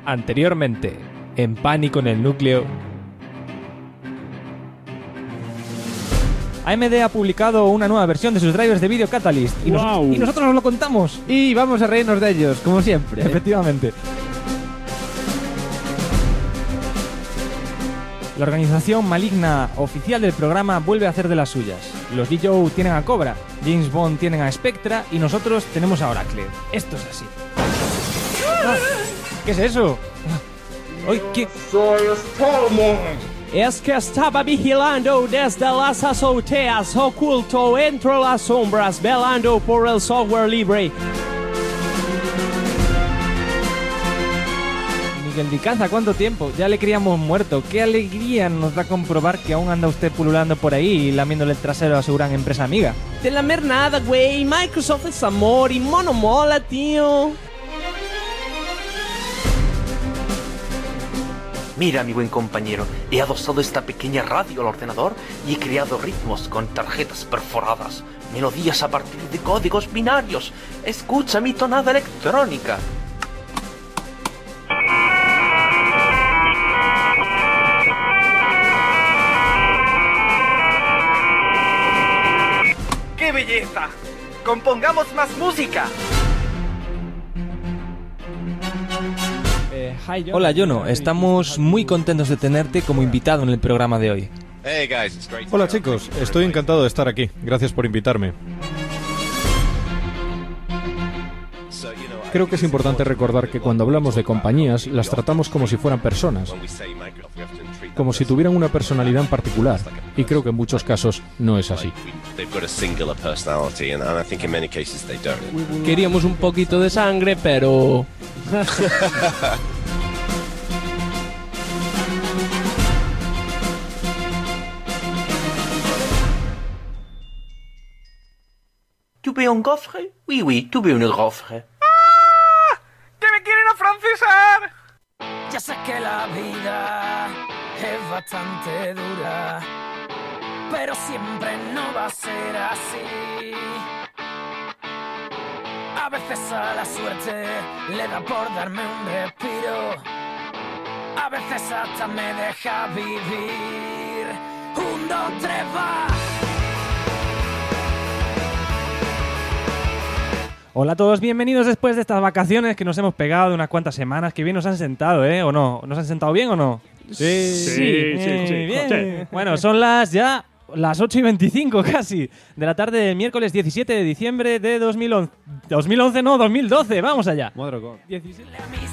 Anteriormente, en Pánico en el Núcleo. AMD ha publicado una nueva versión de sus drivers de Video Catalyst y, y nosotros os lo contamos. Y vamos a reírnos de ellos, como siempre. Efectivamente. La organización maligna oficial del programa vuelve a hacer de las suyas. Los DJ tienen a Cobra, James Bond tienen a Spectra y nosotros tenemos a Oracle. Esto es así. ¿Qué es eso? Hoy, ¿qué? Soy Stallman. Es que estaba vigilando desde las azoteas, oculto entre las sombras, velando por el software libre. Miguel Dicaza, ¿cuánto tiempo? Ya le creíamos muerto. Qué alegría nos da comprobar que aún anda usted pululando por ahí y lamiéndole el trasero a su gran empresa amiga. De lamer nada, güey. Microsoft es amor y mono mola, tío. Mira, mi buen compañero, he adosado esta pequeña radio al ordenador y he creado ritmos con tarjetas perforadas, melodías a partir de códigos binarios. Escucha mi tonada electrónica. ¡Qué belleza! ¡Compongamos más música! Hola, Jono. Estamos muy contentos de tenerte como invitado en el programa de hoy. Hola, chicos. Estoy encantado de estar aquí. Gracias por invitarme. Creo que es importante recordar que cuando hablamos de compañías, las tratamos como si fueran personas, como si tuvieran una personalidad en particular, y creo que en muchos casos no es así. Queríamos un poquito de sangre, pero... ¿Tu veux un gaufre? Oui, oui, tu veux un gaufre. ¡Ah! ¡Que me quieren afrancesar! Ya sé que la vida es bastante dura, pero siempre no va a ser así. A veces a la suerte le da por darme un respiro, a veces hasta me deja vivir. 1, 2, 3, va. Hola a todos, bienvenidos después de estas vacaciones que nos hemos pegado de unas cuantas semanas. Que bien nos han sentado, ¿eh? ¿O no? ¿Nos han sentado bien o no? Sí. Bien. Bueno, son las 8:25 casi de la tarde del miércoles 17 de diciembre de 2011. 2011 no, 2012, vamos allá. Madre God. 17.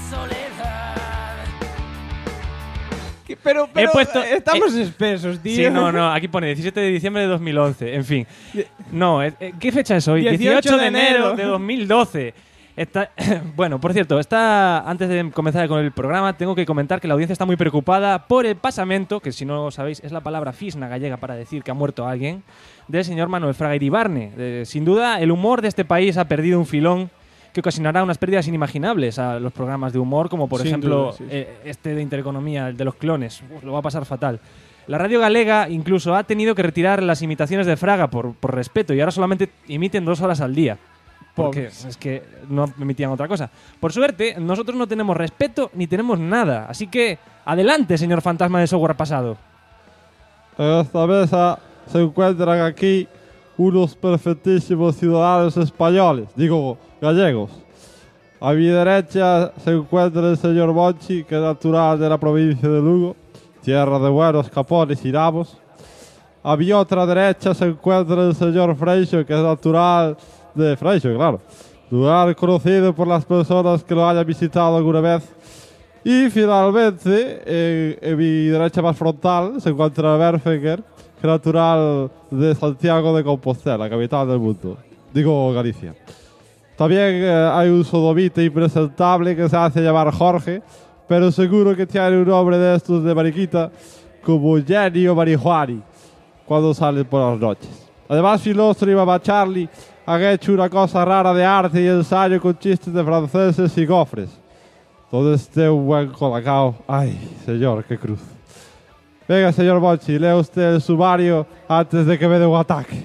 Pero He puesto- estamos espesos, tío. Sí, no, aquí pone 17 de diciembre de 2011, en fin. No, ¿qué fecha es hoy? 18 de enero de 2012. Bueno, por cierto, antes de comenzar con el programa, tengo que comentar que la audiencia está muy preocupada por el pasamento, que si no lo sabéis es la palabra fisna gallega para decir que ha muerto alguien, del señor Manuel Fraga Iribarne. Sin duda, el humor de este país ha perdido un filón que ocasionará unas pérdidas inimaginables a los programas de humor, como por Sin ejemplo duda, sí. este de Intereconomía, el de los clones. Lo va a pasar fatal. La radio galega incluso ha tenido que retirar las imitaciones de Fraga por respeto y ahora solamente emiten 2 horas al día. Porque es que no emitían otra cosa. Por suerte, nosotros no tenemos respeto ni tenemos nada. Así que, adelante, señor fantasma de software pasado. En esta mesa se encuentran aquí unos perfectísimos ciudadanos españoles, digo, gallegos. A mi derecha se encuentra el señor Monchi, que es natural de la provincia de Lugo, tierra de buenos capones y nabos. A mi otra derecha se encuentra el señor Freixo, que es natural de Freixo, claro. Lugar conocido por las personas que lo hayan visitado alguna vez. Y finalmente, en mi derecha más frontal, se encuentra Berfinger, que es natural de Santiago de Compostela, capital del mundo. Digo, Galicia. También hay un sodomita impresentable que se hace llamar Jorge, pero seguro que tiene un nombre de estos de mariquita, como Jenny o Marijuani, cuando salen por las noches. Además, Filostro y Mamá Charlie han hecho una cosa rara de arte y ensayo con chistes de franceses y gofres. Donde esté un buen colacao. Ay, señor, qué cruz. Venga, señor Monchi, lea usted el sumario antes de que me dé un ataque.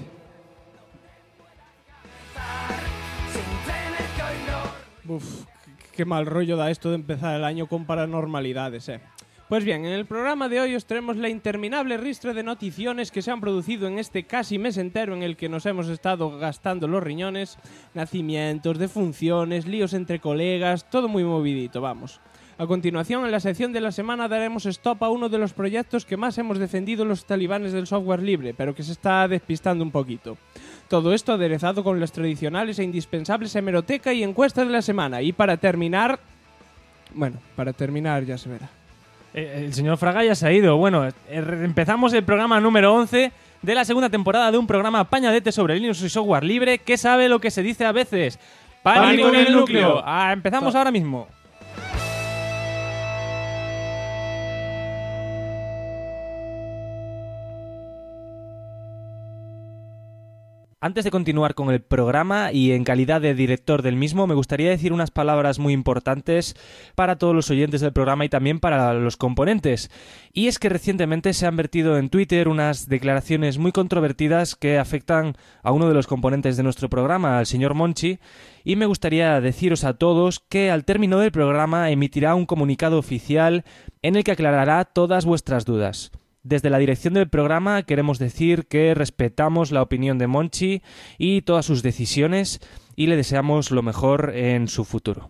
Qué mal rollo da esto de empezar el año con paranormalidades, Pues bien, en el programa de hoy os traemos la interminable ristra de noticiones que se han producido en este casi mes entero en el que nos hemos estado gastando los riñones, nacimientos, defunciones, líos entre colegas, todo muy movidito, vamos. A continuación, en la sección de la semana daremos stop a uno de los proyectos que más hemos defendido los talibanes del software libre, pero que se está despistando un poquito. Todo esto aderezado con las tradicionales e indispensables hemeroteca y encuesta de la semana. Y para terminar... Bueno, para terminar ya se verá. El señor Fraga ya se ha ido. Bueno, empezamos el programa número 11 de la segunda temporada de un programa pañadete sobre Linux y software libre que sabe lo que se dice a veces. ¡Pánico en el núcleo! Empezamos ahora mismo. Antes de continuar con el programa y en calidad de director del mismo, me gustaría decir unas palabras muy importantes para todos los oyentes del programa y también para los componentes. Y es que recientemente se han vertido en Twitter unas declaraciones muy controvertidas que afectan a uno de los componentes de nuestro programa, al señor Monchi, y me gustaría deciros a todos que al término del programa emitirá un comunicado oficial en el que aclarará todas vuestras dudas. Desde la dirección del programa queremos decir que respetamos la opinión de Monchi y todas sus decisiones y le deseamos lo mejor en su futuro.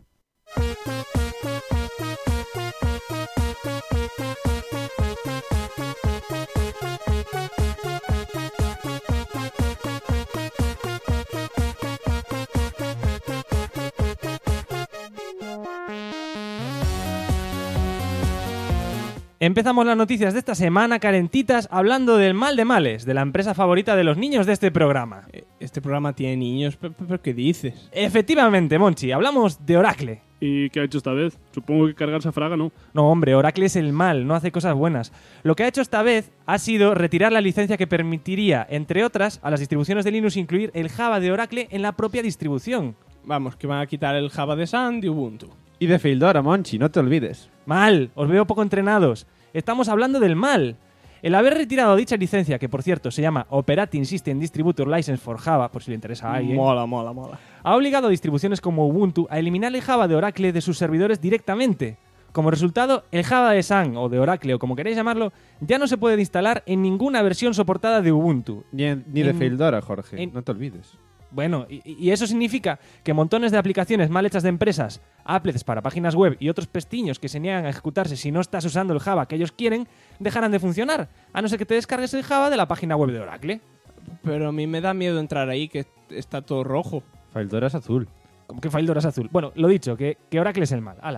Empezamos las noticias de esta semana calentitas hablando del mal de males, de la empresa favorita de los niños de este programa. ¿Este programa tiene niños? ¿Pero qué dices? Efectivamente, Monchi, hablamos de Oracle. ¿Y qué ha hecho esta vez? Supongo que cargarse a Fraga, ¿no? No, hombre, Oracle es el mal, no hace cosas buenas. Lo que ha hecho esta vez ha sido retirar la licencia que permitiría, entre otras, a las distribuciones de Linux incluir el Java de Oracle en la propia distribución. Vamos, que van a quitar el Java de Sun de Ubuntu. Y de Fedora, Monchi, no te olvides. Mal, os veo poco entrenados. Estamos hablando del mal. El haber retirado dicha licencia, que por cierto se llama Operating System Distributor License for Java, por si le interesa a alguien, Mola. ha obligado a distribuciones como Ubuntu a eliminar el Java de Oracle de sus servidores directamente. Como resultado, el Java de Sun o de Oracle o como queréis llamarlo, ya no se puede instalar en ninguna versión soportada de Ubuntu. Ni de Fedora, Jorge, no te olvides. Bueno, y eso significa que montones de aplicaciones mal hechas de empresas, applets para páginas web y otros pestiños que se niegan a ejecutarse si no estás usando el Java que ellos quieren, dejarán de funcionar, a no ser que te descargues el Java de la página web de Oracle. Pero a mí me da miedo entrar ahí, que está todo rojo. Fedora es azul. ¿Cómo que Fedora es azul? Bueno, lo dicho, que Oracle es el mal. ¡Hala!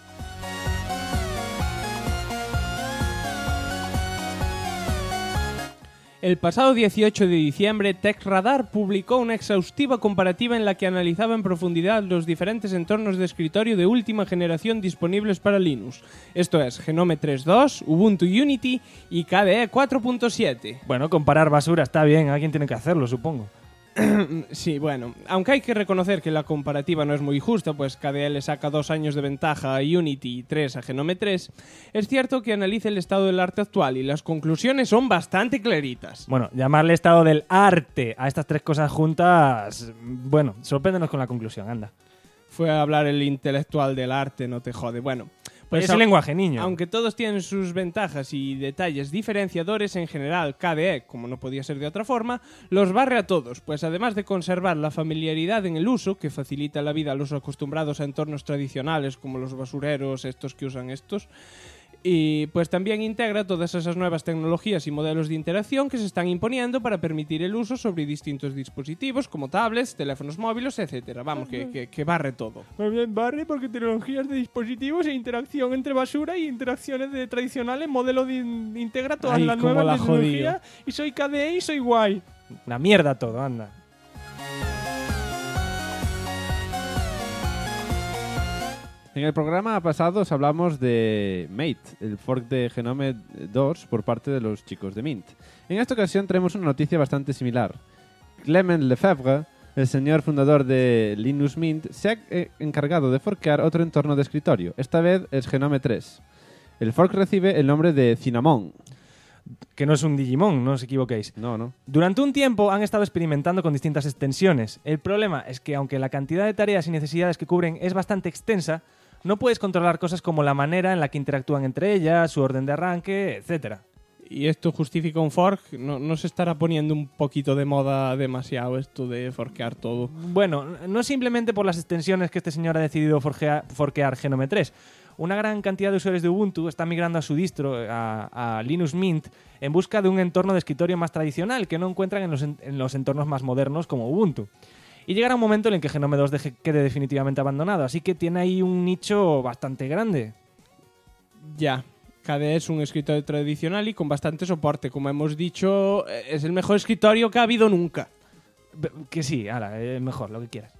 El pasado 18 de diciembre, TechRadar publicó una exhaustiva comparativa en la que analizaba en profundidad los diferentes entornos de escritorio de última generación disponibles para Linux. Esto es, Genome 3.2, Ubuntu Unity y KDE 4.7. Bueno, comparar basura está bien, alguien tiene que hacerlo, supongo. Sí, bueno, aunque hay que reconocer que la comparativa no es muy justa, pues KDE le saca 2 años de ventaja a Unity y 3 a Genome 3, es cierto que analiza el estado del arte actual y las conclusiones son bastante claritas. Bueno, llamarle estado del arte a estas tres cosas juntas, bueno, sorpréndenos con la conclusión, anda. Fue a hablar el intelectual del arte, no te jode. Bueno, pues es el lenguaje, niño. Aunque todos tienen sus ventajas y detalles diferenciadores, en general KDE, como no podía ser de otra forma, los barre a todos, pues además de conservar la familiaridad en el uso, que facilita la vida a los acostumbrados a entornos tradicionales como los basureros, estos que usan estos, y pues también integra todas esas nuevas tecnologías y modelos de interacción que se están imponiendo para permitir el uso sobre distintos dispositivos como tablets, teléfonos móviles, etcétera. Vamos, que barre todo. Muy bien, barre porque tecnologías de dispositivos e interacción entre basura y interacciones de tradicionales, modelo de integra todas las nuevas tecnologías y soy KDE y soy guay. Una mierda todo, anda. En el programa pasado os hablamos de Mate, el fork de Genome 2 por parte de los chicos de Mint. En esta ocasión traemos una noticia bastante similar. Clement Lefebvre, el señor fundador de Linux Mint, se ha encargado de forkear otro entorno de escritorio. Esta vez es Genome 3. El fork recibe el nombre de Cinnamon. que no es un Digimon, no os equivoquéis. No. Durante un tiempo han estado experimentando con distintas extensiones. El problema es que aunque la cantidad de tareas y necesidades que cubren es bastante extensa, no puedes controlar cosas como la manera en la que interactúan entre ellas, su orden de arranque, etcétera. ¿Y esto justifica un fork? ¿No se estará poniendo un poquito de moda demasiado esto de forkear todo? Bueno, no simplemente por las extensiones que este señor ha decidido forkear Genome 3. Una gran cantidad de usuarios de Ubuntu está migrando a su distro, a Linux Mint, en busca de un entorno de escritorio más tradicional que no encuentran en los entornos más modernos como Ubuntu. Y llegará un momento en el que Genome 2 quede definitivamente abandonado, así que tiene ahí un nicho bastante grande. Ya. KDE es un escritorio tradicional y con bastante soporte. Como hemos dicho, es el mejor escritorio que ha habido nunca. Que sí, mejor, lo que quieras.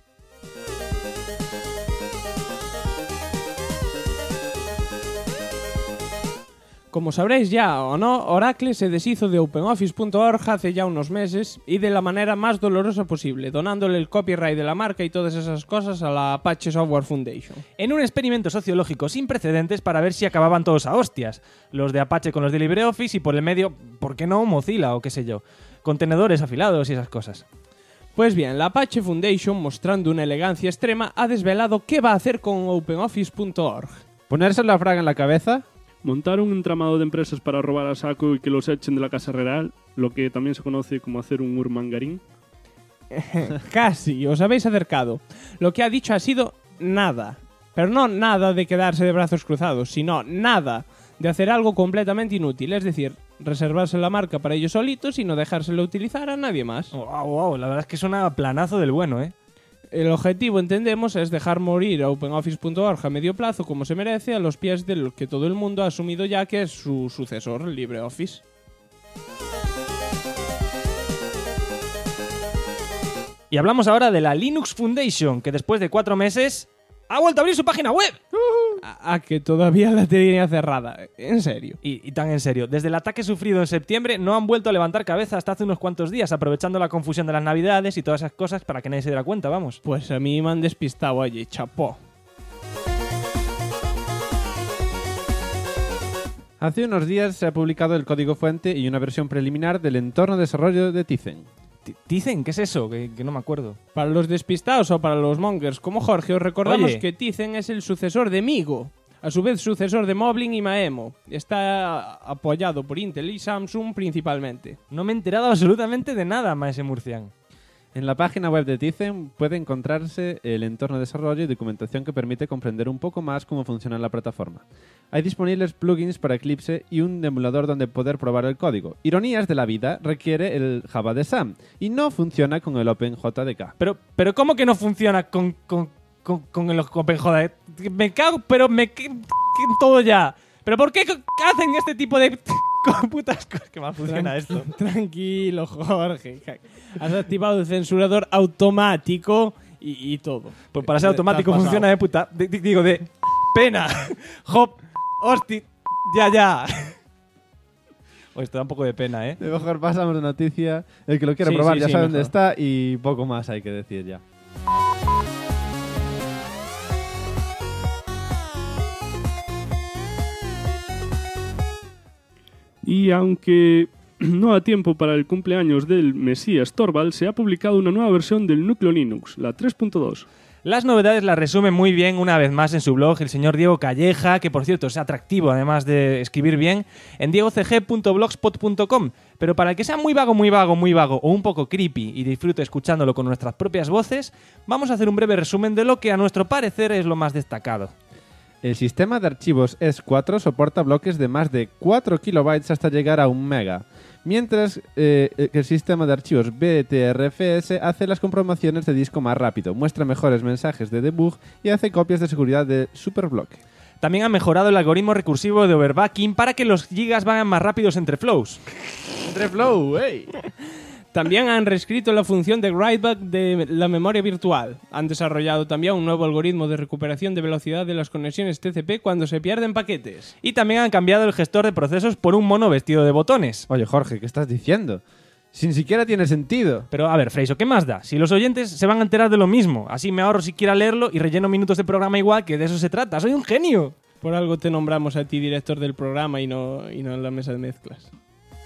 Como sabréis ya o no, Oracle se deshizo de OpenOffice.org hace ya unos meses y de la manera más dolorosa posible, donándole el copyright de la marca y todas esas cosas a la Apache Software Foundation. En un experimento sociológico sin precedentes para ver si acababan todos a hostias. Los de Apache con los de LibreOffice y por el medio, ¿por qué no Mozilla o qué sé yo? Contenedores afilados y esas cosas. Pues bien, la Apache Foundation, mostrando una elegancia extrema, ha desvelado qué va a hacer con OpenOffice.org. ¿Ponerse la fraga en la cabeza? Montar un entramado de empresas para robar a saco y que los echen de la Casa Real, lo que también se conoce como hacer un urmangarín. Casi, os habéis acercado. Lo que ha dicho ha sido nada. Pero no nada de quedarse de brazos cruzados, sino nada de hacer algo completamente inútil. Es decir, reservarse la marca para ellos solitos y no dejársela utilizar a nadie más. Wow, la verdad es que suena planazo del bueno, ¿eh? El objetivo, entendemos, es dejar morir a OpenOffice.org a medio plazo como se merece a los pies de lo que todo el mundo ha asumido ya que es su sucesor, LibreOffice. Y hablamos ahora de la Linux Foundation, que después de 4 meses ha vuelto a abrir su página web. A que todavía la tenía cerrada. En serio. Y tan en serio. Desde el ataque sufrido en septiembre no han vuelto a levantar cabeza hasta hace unos cuantos días, aprovechando la confusión de las navidades y todas esas cosas para que nadie se diera cuenta, vamos. Pues a mí me han despistado, oye, chapó. Hace unos días se ha publicado el código fuente y una versión preliminar del entorno de desarrollo de Tizen. ¿Tizen? ¿Qué es eso? Que no me acuerdo. Para los despistados o para los mongers como Jorge, os recordamos Oye. que Tizen es el sucesor de Migo, a su vez sucesor de Moblin y Maemo. Está apoyado por Intel y Samsung principalmente. No me he enterado absolutamente de nada, Maese Murcián. En la página web de Tizen puede encontrarse el entorno de desarrollo y documentación que permite comprender un poco más cómo funciona la plataforma. Hay disponibles plugins para Eclipse y un emulador donde poder probar el código. Ironías de la vida, requiere el Java de Sam y no funciona con el OpenJDK. Pero ¿cómo que no funciona con el OpenJDK? Me cago, todo ya. ¿Pero por qué hacen este tipo de putas cosas? ¿Qué mal funciona esto? Tranquilo, Jorge. Has activado el censurador automático y todo. Pues para ser automático funciona de puta... Digo, de pena. Hop. Hosti. Ya. Pues esto da un poco de pena, ¿eh? Mejor pasamos de noticia. El que lo quiera Sí, probar sí, ya sí, sabe mejor. dónde está y poco más hay que decir ya. Y aunque no da tiempo para el cumpleaños del Mesías Torvald, se ha publicado una nueva versión del núcleo Linux, la 3.2. Las novedades las resume muy bien una vez más en su blog el señor Diego Calleja, que por cierto es atractivo además de escribir bien, en diegocg.blogspot.com. Pero para el que sea muy vago o un poco creepy y disfrute escuchándolo con nuestras propias voces, vamos a hacer un breve resumen de lo que a nuestro parecer es lo más destacado. El sistema de archivos S4 soporta bloques de más de 4 kilobytes hasta llegar a 1 mega, mientras que el sistema de archivos BTRFS hace las comprobaciones de disco más rápido, muestra mejores mensajes de debug y hace copias de seguridad de superbloque. También ha mejorado el algoritmo recursivo de overbacking para que los gigas vayan más rápidos entre flows. ¡Entre flow, ey! También han reescrito la función de writeback de la memoria virtual. Han desarrollado también un nuevo algoritmo de recuperación de velocidad de las conexiones TCP cuando se pierden paquetes. Y también han cambiado el gestor de procesos por un mono vestido de botones. Oye, Jorge, ¿qué estás diciendo? Sin siquiera tiene sentido. Pero a ver, Freiso, ¿qué más da? Si los oyentes se van a enterar de lo mismo, así me ahorro siquiera leerlo y relleno minutos de programa igual, que de eso se trata. ¡Soy un genio! Por algo te nombramos a ti director del programa y no en la mesa de mezclas.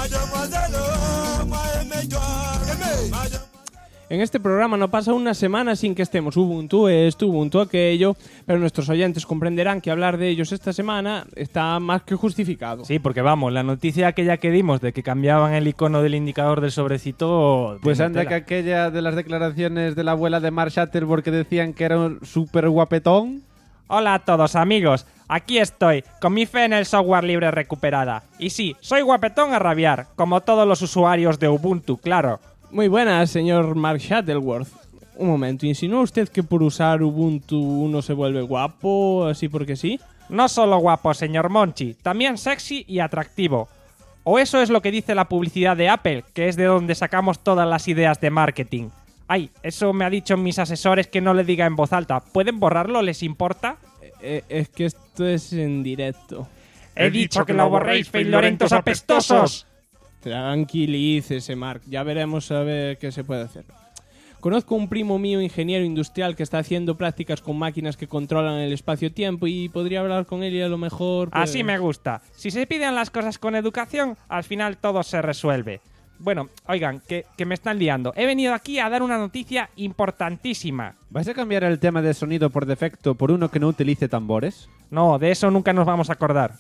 En este programa no pasa una semana sin que estemos Ubuntu esto, Ubuntu aquello, pero nuestros oyentes comprenderán que hablar de ellos esta semana está más que justificado. Sí, porque vamos, la noticia aquella que dimos de que cambiaban el icono del indicador del sobrecito... Pues tiene anda tela. que aquella de las declaraciones de la abuela de Mark Shuttleworth que decían que era un súper guapetón. Hola a todos, amigos. Aquí estoy, con mi fe en el software libre recuperada. Y sí, soy guapetón a rabiar, como todos los usuarios de Ubuntu, claro. Muy buenas, señor Mark Shuttleworth. Un momento, ¿insinúa usted que por usar Ubuntu uno se vuelve guapo, así porque sí? No solo guapo, señor Monchi, también sexy y atractivo. O eso es lo que dice la publicidad de Apple, que es de donde sacamos todas las ideas de marketing. Ay, eso me ha dicho mis asesores que no le diga en voz alta. ¿Pueden borrarlo? ¿Les importa? Es que esto es en directo. He dicho que lo borréis, feilorentos apestosos. Tranquilícese, Mark. Ya veremos a ver qué se puede hacer. Conozco un primo mío, ingeniero industrial, que está haciendo prácticas con máquinas que controlan el espacio-tiempo y podría hablar con él y a lo mejor... pues- Así me gusta. Si se piden las cosas con educación, al final todo se resuelve. Bueno, oigan, que me están liando. He venido aquí a dar una noticia importantísima. ¿Vais a cambiar el tema de sonido por defecto por uno que no utilice tambores? No, de eso nunca nos vamos a acordar.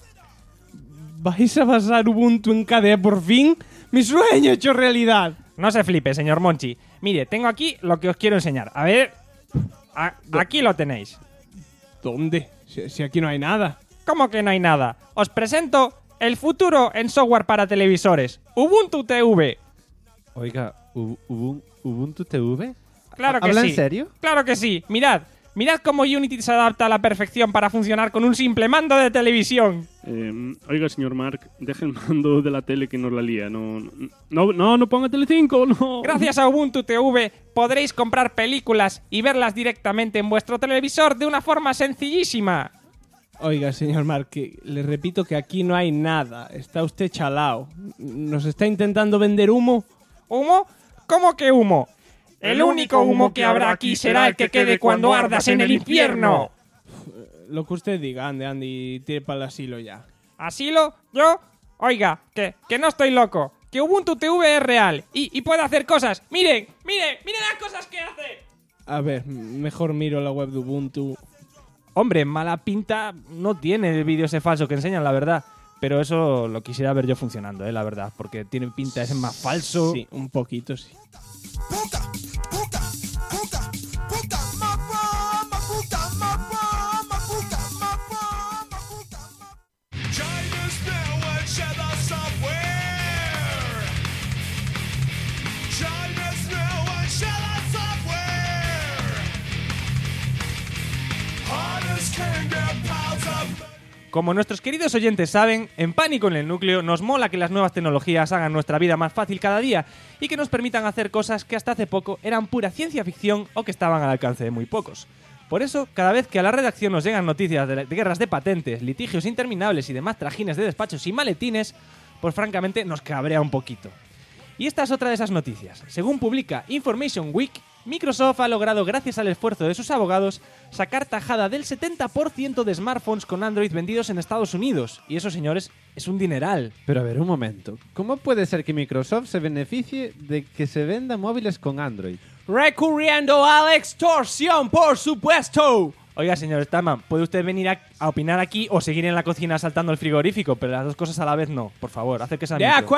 ¿Vais a basar Ubuntu en KDE por fin? ¡Mi sueño hecho realidad! No se flipe, señor Monchi. Mire, tengo aquí lo que os quiero enseñar. A ver... aquí lo tenéis. ¿Dónde? Si aquí no hay nada. ¿Cómo que no hay nada? Os presento el futuro en software para televisores. Ubuntu TV. Oiga, ¿Ubuntu TV? Claro que ¿Habla sí. en serio? Claro que sí. Mirad cómo Unity se adapta a la perfección para funcionar con un simple mando de televisión. Oiga, señor Mark, deje el mando de la tele que nos la lía. No ponga Telecinco, no. Gracias a Ubuntu TV podréis comprar películas y verlas directamente en vuestro televisor de una forma sencillísima. Oiga, señor Mark, que le repito que aquí no hay nada. Está usted chalao. ¿Nos está intentando vender humo? ¿Humo? ¿Cómo que humo? El único humo que habrá aquí será el que quede cuando ardas en el infierno. Lo que usted diga, ande y tire para el asilo ya. ¿Asilo? ¿Yo? Oiga, que no estoy loco. Que Ubuntu TV es real y puede hacer cosas. ¡Miren las cosas que hace! A ver, mejor miro la web de Ubuntu. Hombre, mala pinta no tiene el vídeo ese falso que enseñan, la verdad. Pero eso lo quisiera ver yo funcionando, la verdad. Porque tiene pinta de ser más falso. Sí, un poquito, sí. Como nuestros queridos oyentes saben, en Pánico en el Núcleo nos mola que las nuevas tecnologías hagan nuestra vida más fácil cada día y que nos permitan hacer cosas que hasta hace poco eran pura ciencia ficción o que estaban al alcance de muy pocos. Por eso, cada vez que a la redacción nos llegan noticias de guerras de patentes, litigios interminables y demás trajines de despachos y maletines, pues francamente nos cabrea un poquito. Y esta es otra de esas noticias. Según publica Information Week, Microsoft ha logrado, gracias al esfuerzo de sus abogados, sacar tajada del 70% de smartphones con Android vendidos en Estados Unidos. Y eso, señores, es un dineral. Pero a ver, un momento. ¿Cómo puede ser que Microsoft se beneficie de que se vendan móviles con Android? Recurriendo a la extorsión, por supuesto. Oiga, señor Stallman, puede usted venir a opinar aquí o seguir en la cocina saltando el frigorífico, pero las dos cosas a la vez no. Por favor, acérquese al De micro.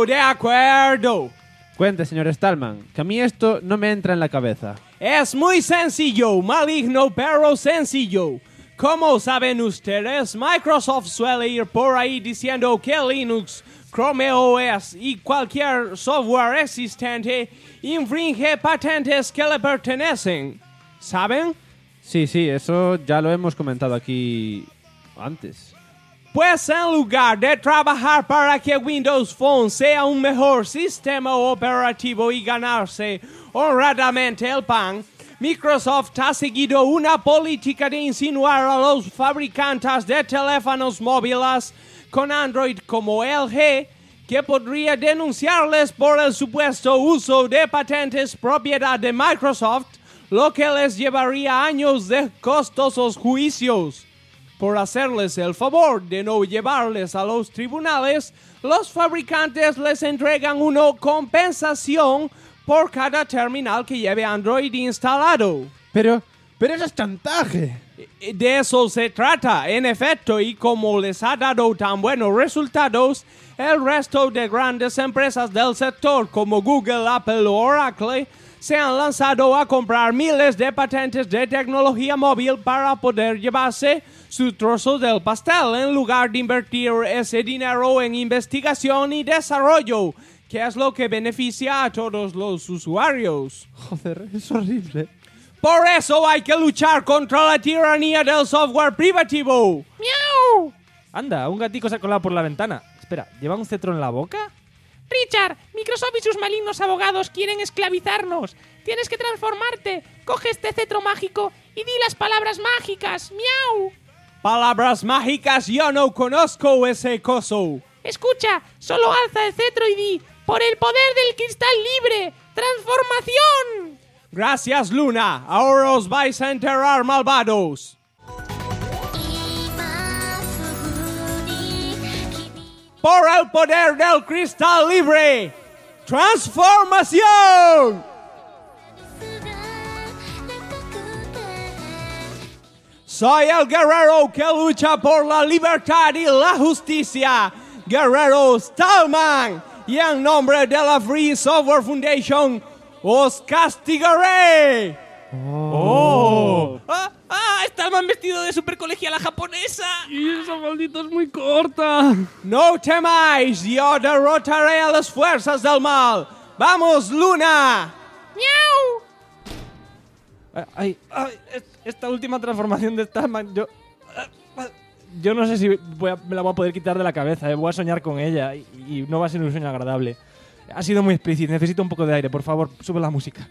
acuerdo. Cuente, señor Stallman, que a mí esto no me entra en la cabeza. Es muy sencillo, maligno pero sencillo. Como saben ustedes, Microsoft suele ir por ahí diciendo que Linux, Chrome OS y cualquier software existente infringe patentes que le pertenecen. ¿Saben? Sí, eso ya lo hemos comentado aquí antes. Pues en lugar de trabajar para que Windows Phone sea un mejor sistema operativo y ganarse honradamente el pan, Microsoft ha seguido una política de insinuar a los fabricantes de teléfonos móviles con Android como LG que podría denunciarles por el supuesto uso de patentes propiedad de Microsoft, lo que les llevaría años de costosos juicios. por hacerles el favor de no llevarles a los tribunales, los fabricantes les entregan una compensación por cada terminal que lleve Android instalado. Pero eso es chantaje. De eso se trata, en efecto, y como les ha dado tan buenos resultados, el resto de grandes empresas del sector como Google, Apple o Oracle se han lanzado a comprar miles de patentes de tecnología móvil para poder llevarse su trozo del pastel en lugar de invertir ese dinero en investigación y desarrollo, que es lo que beneficia a todos los usuarios. Joder, es horrible. Por eso hay que luchar contra la tiranía del software privativo. ¡Miau! Anda, un gatico se ha colado por la ventana. Espera, ¿lleva un cetro en la boca? Richard, Microsoft y sus malignos abogados quieren esclavizarnos. Tienes que transformarte. Coge este cetro mágico y di las palabras mágicas. ¡Miau! Palabras mágicas, yo no conozco ese coso. Escucha, solo alza el cetro y di: por el poder del cristal libre, transformación. Gracias, Luna. Ahora os vais a enterrar, malvados. Por el poder del cristal libre, transformación. Soy el guerrero que lucha por la libertad y la justicia, Guerrero Stallman, y en nombre de la Free Software Foundation os castigaré. ¡Oh! Stallman vestido de supercolegiala japonesa. Y esa maldita es muy corta. No temáis, yo derrotaré a las fuerzas del mal. ¡Vamos, Luna! ¡Miau! Esta última transformación de Stallman, yo no sé si me la voy a poder quitar de la cabeza. Voy a soñar con ella y no va a ser un sueño agradable. Ha sido muy explícito, necesito un poco de aire. Por favor, sube la música.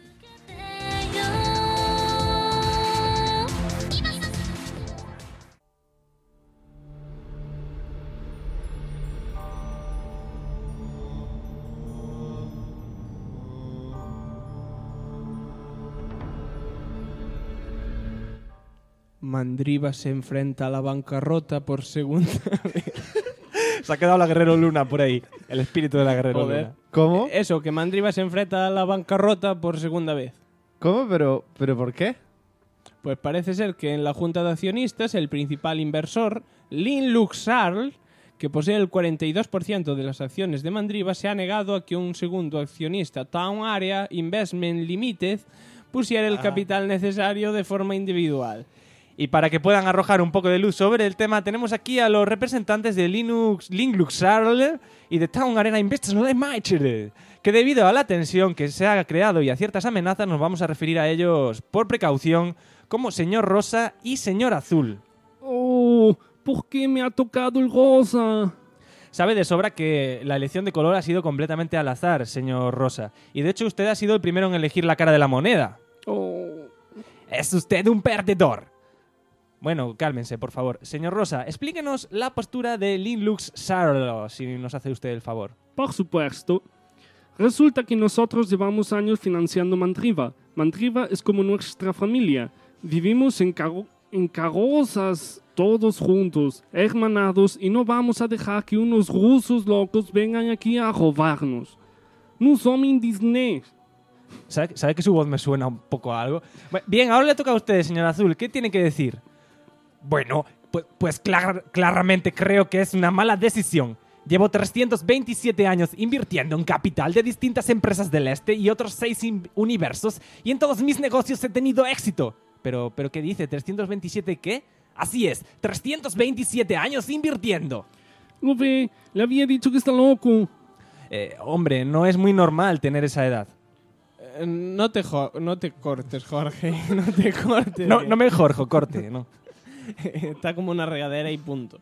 Mandriva se enfrenta a la bancarrota por segunda vez. Se ha quedado la Guerrero Luna por ahí. El espíritu de la Guerrero Luna. ¿Cómo? Eso, que Mandriva se enfrenta a la bancarrota por segunda vez. ¿Cómo? ¿Pero por qué? Pues parece ser que en la junta de accionistas el principal inversor, Lin Luxarl, que posee el 42% de las acciones de Mandriva, se ha negado a que un segundo accionista, Town Area Investment Limited, pusiera el capital necesario de forma individual. Y para que puedan arrojar un poco de luz sobre el tema, tenemos aquí a los representantes de Lin Luxarl y de Town Arena Investment Limited, que debido a la tensión que se ha creado y a ciertas amenazas nos vamos a referir a ellos por precaución como señor Rosa y señor Azul. Oh, ¿por qué me ha tocado el rosa? Sabe de sobra que la elección de color ha sido completamente al azar, señor Rosa. Y de hecho usted ha sido el primero en elegir la cara de la moneda. Oh. Es usted un perdedor. Bueno, cálmense, por favor. Señor Rosa, explíquenos la postura de Lin Luxarl, si nos hace usted el favor. Por supuesto. Resulta que nosotros llevamos años financiando Mandriva. Mandriva es como nuestra familia. Vivimos en carrozas, todos juntos, hermanados, y no vamos a dejar que unos rusos locos vengan aquí a robarnos. No somos indignes. ¿Sabe que su voz me suena un poco a algo? Bien, ahora le toca a usted, señor Azul. ¿Qué tiene que decir? Bueno, pues claramente creo que es una mala decisión. Llevo 327 años invirtiendo en capital de distintas empresas del este y otros 6 universos, y en todos mis negocios he tenido éxito. ¿Pero qué dice? ¿327 qué? Así es, 327 años invirtiendo. Lo ve, le había dicho que está loco. Hombre, no es muy normal tener esa edad. No te cortes, Jorge. No te cortes. No me jorjo, corte, no. Está como una regadera y punto.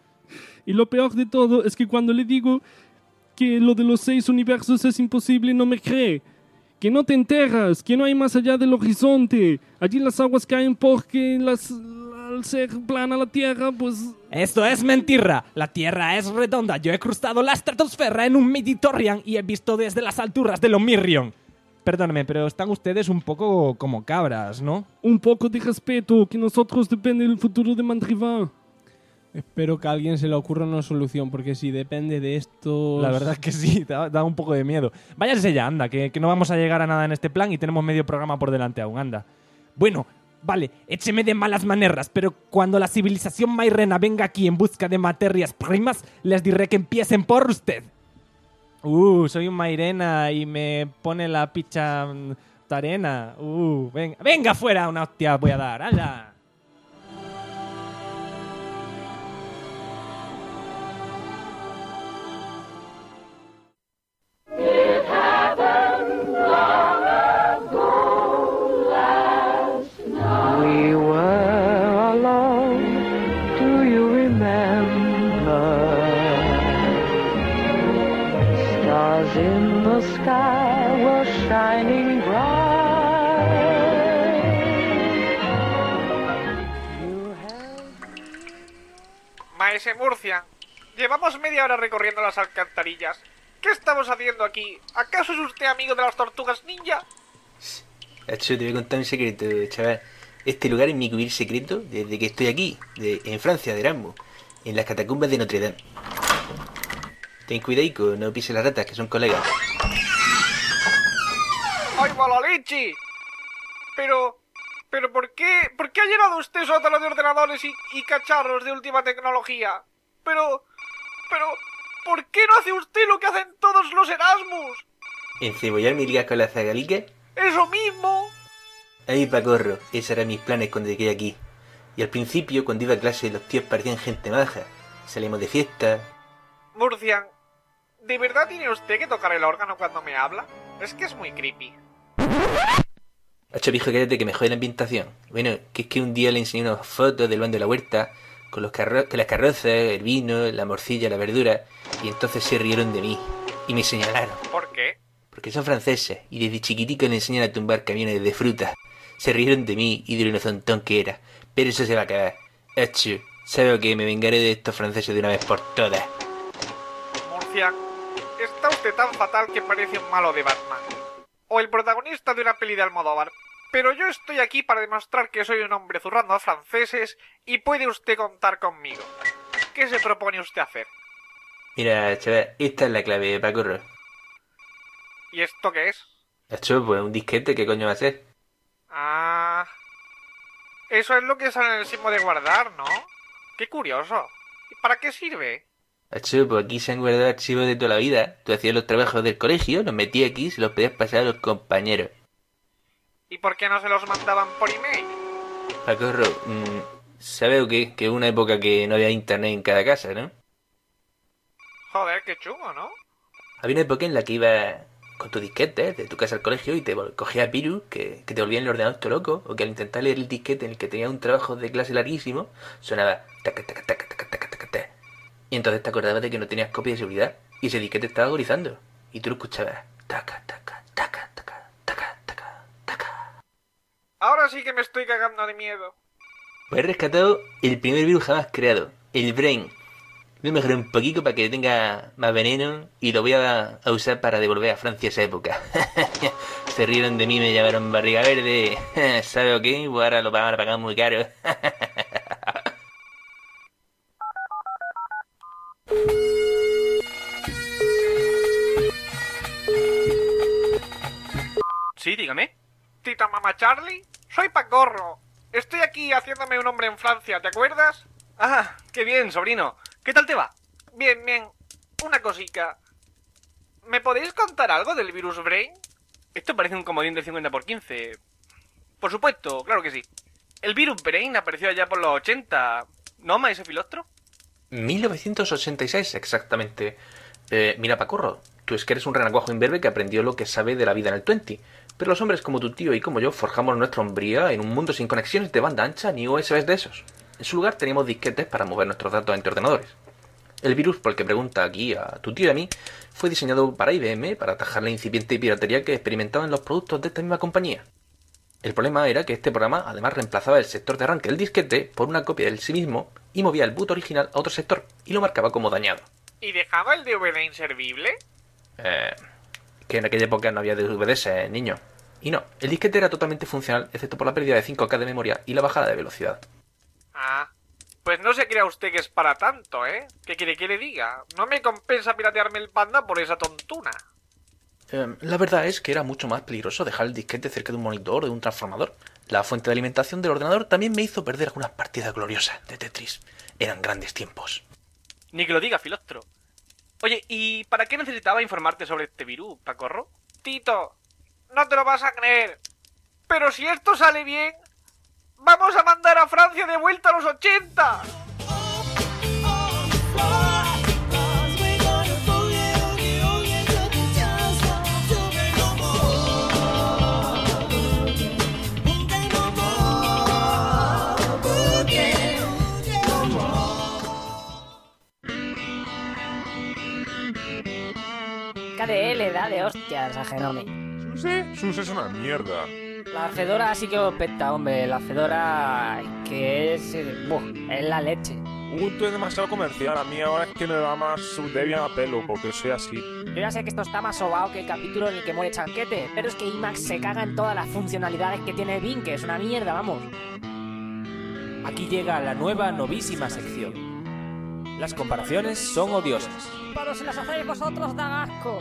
Y lo peor de todo es que cuando le digo que lo de los 6 universos es imposible, no me cree. Que no te enteras, que no hay más allá del horizonte. Allí las aguas caen porque al ser plana la Tierra, pues... ¡Esto es mentira! La Tierra es redonda. Yo he cruzado la estratosfera en un Mediterranean y he visto desde las alturas del Omirion. Perdóneme, pero están ustedes un poco como cabras, ¿no? Un poco de respeto, que nosotros depende del futuro de Mandriva. Espero que a alguien se le ocurra una solución, porque si depende de esto... La verdad es que sí, da un poco de miedo. Váyanse ya, anda, que no vamos a llegar a nada en este plan y tenemos medio programa por delante aún, anda. Bueno, vale, écheme de malas maneras, pero cuando la civilización mairrena venga aquí en busca de materias primas, les diré que empiecen por usted. Soy un mairena y me pone la picha tarena. Venga fuera, una hostia voy a dar, ¡hala! We were alone, do you remember? Stars in the sky were shining bright. Maese Murcia, llevamos media hora recorriendo las alcantarillas. ¿Qué estamos haciendo aquí? ¿Acaso es usted amigo de las tortugas ninja? Acho, te voy a contar un secreto, chaval. Este lugar es mi cubrir secreto desde que estoy aquí, en Francia, de Erasmus, en las catacumbas de Notre Dame. Ten cuidado, no pises las ratas, que son colegas. ¡Ay, mala leche! Pero ¿por qué ha llenado usted sótano de ordenadores y cacharros de última tecnología? Pero, ¿por qué no hace usted lo que hacen todos los Erasmus? ¿Encebollar mis ligas con la zagalica? ¡Eso mismo! Ahí pacorro, esos eran mis planes cuando llegué aquí. Y al principio, cuando iba a clase, los tíos parecían gente maja. Salimos de fiesta. Murcian, ¿de verdad tiene usted que tocar el órgano cuando me habla? Es que es muy creepy. Hacho, viejo, cállate que me jode la ambientación. Bueno, que es que un día le enseñé unas fotos del bando de la huerta, con las carrozas, el vino, la morcilla, la verdura, y entonces se rieron de mí. Y me señalaron. ¿Por qué? Porque son franceses, y desde chiquitico le enseñan a tumbar camiones de fruta. Se rieron de mí y de lo inozontón que era. Pero eso se va a acabar. Hacho, ¿sabe que me vengaré de estos franceses de una vez por todas? Murcia, está usted tan fatal que parece un malo de Batman. O el protagonista de una peli de Almodóvar. Pero yo estoy aquí para demostrar que soy un hombre zurrando a franceses y puede usted contar conmigo. ¿Qué se propone usted hacer? Mira, chaval, esta es la clave, pacorro. ¿Y esto qué es? Hacho, pues un disquete, ¿qué coño va a ser? Ah... Eso es lo que sale en el símbolo de guardar, ¿no? Qué curioso. ¿Y para qué sirve? Hacho, pues aquí se han guardado archivos de toda la vida. Tú hacías los trabajos del colegio, los metías aquí y se los podías pasar a los compañeros. ¿Y por qué no se los mandaban por email? Pacorro, ¿sabes o qué? Que hubo una época que no había internet en cada casa, ¿no? Joder, qué chungo, ¿no? Había una época en la que ibas con tu disquete de tu casa al colegio y te cogía virus que te volvían el ordenador todo loco, o que al intentar leer el disquete en el que tenía un trabajo de clase larguísimo, sonaba taca taca taca taca taca taca taca. Y entonces te acordabas de que no tenías copia de seguridad y ese disquete estaba agonizando y tú lo escuchabas taca taca taca taca taca taca taca. Ahora sí que me estoy cagando de miedo. Pues he rescatado el primer virus jamás creado, el Brain. Lo he mejorado un poquito para que tenga más veneno y lo voy a usar para devolver a Francia esa época. Se rieron de mí, me llamaron barriga verde. ¿Sabe o qué? Pues ahora lo van a pagar muy caro. Sí, dígame. Tita Mamá Charlie, soy Pacorro. Estoy aquí haciéndome un hombre en Francia, ¿te acuerdas? Ah, qué bien, sobrino. ¿Qué tal te va? Bien, bien. Una cosica. ¿Me podéis contar algo del virus Brain? Esto parece un comodín de 50×15. Por supuesto, claro que sí. El virus Brain apareció allá por los 80. ¿No, maese Filostro? 1986, exactamente. Mira, Pacorro, tú es que eres un renacuajo imberbe que aprendió lo que sabe de la vida en el 20. Pero los hombres como tu tío y como yo forjamos nuestra hombría en un mundo sin conexiones de banda ancha ni USBs de esos. En su lugar teníamos disquetes para mover nuestros datos entre ordenadores. El virus, por el que pregunta aquí a tu tío y a mí, fue diseñado para IBM para atajar la incipiente piratería que experimentaban los productos de esta misma compañía. El problema era que este programa además reemplazaba el sector de arranque del disquete por una copia del sí mismo y movía el boot original a otro sector y lo marcaba como dañado. ¿Y dejaba el DVD inservible? Que en aquella época no había DVDs, niño. Y no, el disquete era totalmente funcional excepto por la pérdida de 5K de memoria y la bajada de velocidad. Ah, pues no se crea usted que es para tanto, ¿eh? ¿Qué quiere que le diga? No me compensa piratearme el Panda por esa tontuna. La verdad es que era mucho más peligroso dejar el disquete cerca de un monitor o de un transformador. La fuente de alimentación del ordenador también me hizo perder algunas partidas gloriosas de Tetris. Eran grandes tiempos. Ni que lo diga, Filostro. Oye, ¿y para qué necesitaba informarte sobre este virus, Pacorro? Tito, no te lo vas a creer. Pero si esto sale bien, vamos a mandar a Francia de vuelta a los 80. KDE le da de hostias a Genome. Suse es una mierda. La Fedora sí que lo peta, hombre. La Fedora que es la leche. Ubuntu es demasiado comercial. A mí ahora es que me va más Debian a pelo, porque soy así. Yo ya sé que esto está más sobao que el capítulo en el que muere Chanquete, pero es que Emacs se caga en todas las funcionalidades que tiene Bing, que es una mierda, vamos. Aquí llega la nueva novísima sección. Las comparaciones son odiosas. Pero si las hacéis vosotros, da asco.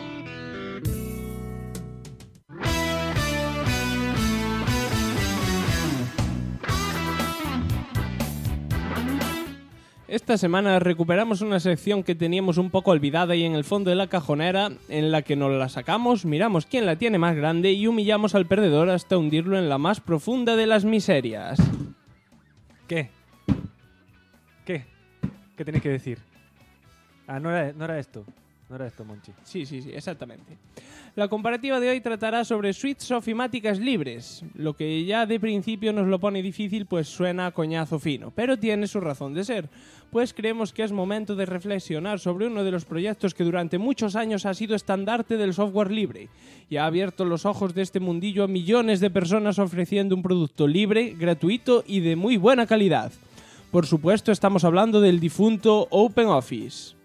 Esta semana recuperamos una sección que teníamos un poco olvidada y en el fondo de la cajonera, en la que nos la sacamos, miramos quién la tiene más grande y humillamos al perdedor hasta hundirlo en la más profunda de las miserias. ¿Qué? ¿Qué tenéis que decir? Ah, no era esto. No era esto, Monchi. Sí, exactamente. La comparativa de hoy tratará sobre suites ofimáticas libres, lo que ya de principio nos lo pone difícil, pues suena a coñazo fino, pero tiene su razón de ser, pues creemos que es momento de reflexionar sobre uno de los proyectos que durante muchos años ha sido estandarte del software libre y ha abierto los ojos de este mundillo a millones de personas ofreciendo un producto libre, gratuito y de muy buena calidad. Por supuesto, estamos hablando del difunto OpenOffice.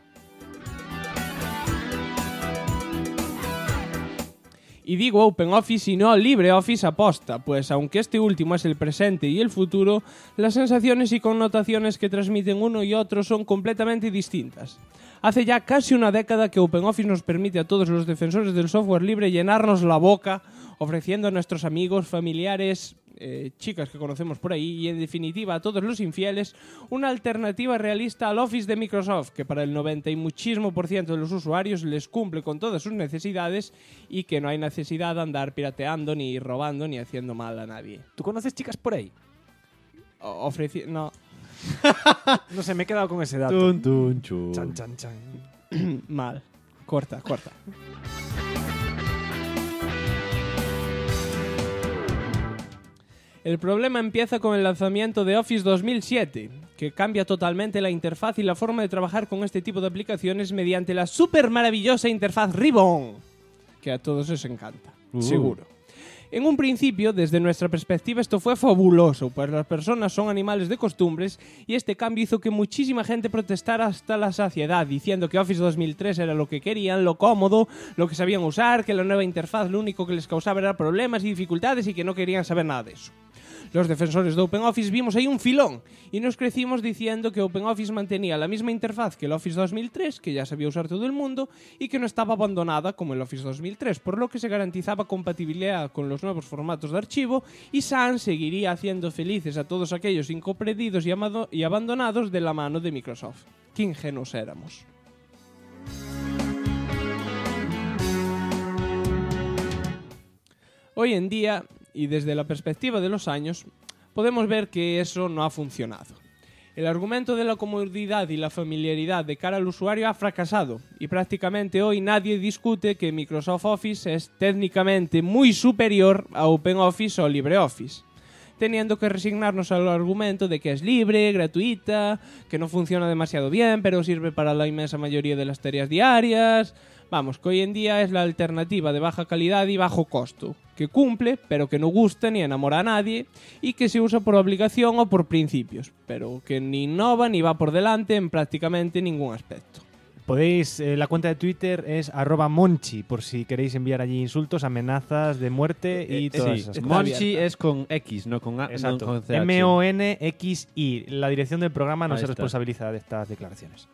Y digo OpenOffice y no LibreOffice aposta, pues aunque este último es el presente y el futuro, las sensaciones y connotaciones que transmiten uno y otro son completamente distintas. Hace ya casi una década que OpenOffice nos permite a todos los defensores del software libre llenarnos la boca, ofreciendo a nuestros amigos, familiares, chicas que conocemos por ahí y en definitiva a todos los infieles una alternativa realista al Office de Microsoft que para el 90 y muchísimo % de los usuarios les cumple con todas sus necesidades y que no hay necesidad de andar pirateando ni robando ni haciendo mal a nadie. ¿Tú conoces chicas por ahí? No. No sé, me he quedado con ese dato. Tun, tun, chun. Chan, chan, chan. Mal. Corta. El problema empieza con el lanzamiento de Office 2007, que cambia totalmente la interfaz y la forma de trabajar con este tipo de aplicaciones mediante la súper maravillosa interfaz Ribbon, que a todos os encanta, seguro. En un principio, desde nuestra perspectiva, esto fue fabuloso, pues las personas son animales de costumbres y este cambio hizo que muchísima gente protestara hasta la saciedad, diciendo que Office 2003 era lo que querían, lo cómodo, lo que sabían usar, que la nueva interfaz lo único que les causaba era problemas y dificultades y que no querían saber nada de eso. Los defensores de OpenOffice vimos ahí un filón y nos crecimos diciendo que OpenOffice mantenía la misma interfaz que el Office 2003, que ya sabía usar todo el mundo, y que no estaba abandonada como el Office 2003, por lo que se garantizaba compatibilidad con los nuevos formatos de archivo y Sun seguiría haciendo felices a todos aquellos incomprendidos y abandonados de la mano de Microsoft. ¡Qué ingenuos éramos! Hoy en día, y desde la perspectiva de los años, podemos ver que eso no ha funcionado. El argumento de la comodidad y la familiaridad de cara al usuario ha fracasado, y prácticamente hoy nadie discute que Microsoft Office es técnicamente muy superior a OpenOffice o LibreOffice, teniendo que resignarnos al argumento de que es libre, gratuita, que no funciona demasiado bien, pero sirve para la inmensa mayoría de las tareas diarias. Vamos, que hoy en día es la alternativa de baja calidad y bajo costo, que cumple, pero que no gusta ni enamora a nadie, y que se usa por obligación o por principios, pero que ni innova ni va por delante en prácticamente ningún aspecto. Podéis, la cuenta de Twitter es @monchi, por si queréis enviar allí insultos, amenazas de muerte y todas esas cosas. Monchi es con X, no con A. Exacto. No con CH. MONXI. La dirección del programa no Ahí se está. responsabiliza de estas declaraciones.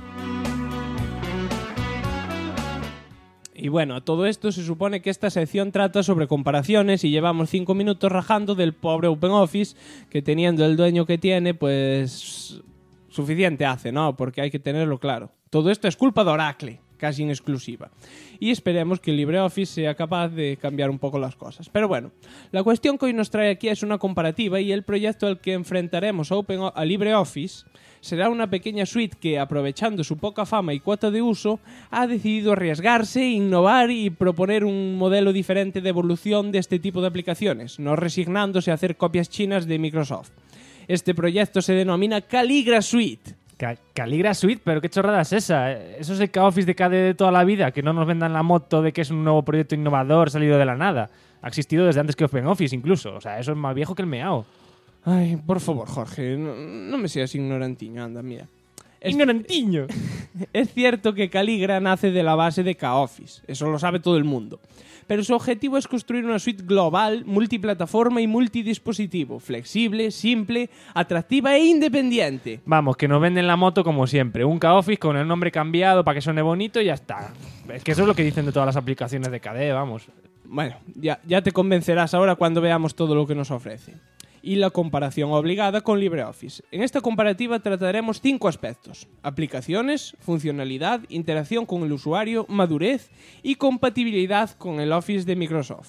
Y bueno, a todo esto se supone que esta sección trata sobre comparaciones y llevamos 5 minutos rajando del pobre OpenOffice, que teniendo el dueño que tiene, pues suficiente hace, ¿no? Porque hay que tenerlo claro. Todo esto es culpa de Oracle, casi en exclusiva. Y esperemos que LibreOffice sea capaz de cambiar un poco las cosas. Pero bueno, la cuestión que hoy nos trae aquí es una comparativa y el proyecto al que enfrentaremos a LibreOffice será una pequeña suite que, aprovechando su poca fama y cuota de uso, ha decidido arriesgarse, innovar y proponer un modelo diferente de evolución de este tipo de aplicaciones, no resignándose a hacer copias chinas de Microsoft. Este proyecto se denomina Calligra Suite. Calligra Suite, pero qué chorrada es esa. Eso es el K-Office de KDE de toda la vida, que no nos vendan la moto de que es un nuevo proyecto innovador salido de la nada. Ha existido desde antes que OpenOffice incluso. O sea, eso es más viejo que el meao. Ay, por favor, Jorge, no me seas ignorantiño, anda, mira. ¡Ignorantiño! Es cierto que Calligra nace de la base de K-Office, eso lo sabe todo el mundo. Pero su objetivo es construir una suite global, multiplataforma y multidispositivo, flexible, simple, atractiva e independiente. Vamos, que nos venden la moto como siempre. Un K-Office con el nombre cambiado para que suene bonito y ya está. Es que eso es lo que dicen de todas las aplicaciones de KDE, vamos. Bueno, ya te convencerás ahora cuando veamos todo lo que nos ofrece. Y la comparación obligada con LibreOffice. En esta comparativa trataremos 5 aspectos: aplicaciones, funcionalidad, interacción con el usuario, madurez y compatibilidad con el Office de Microsoft.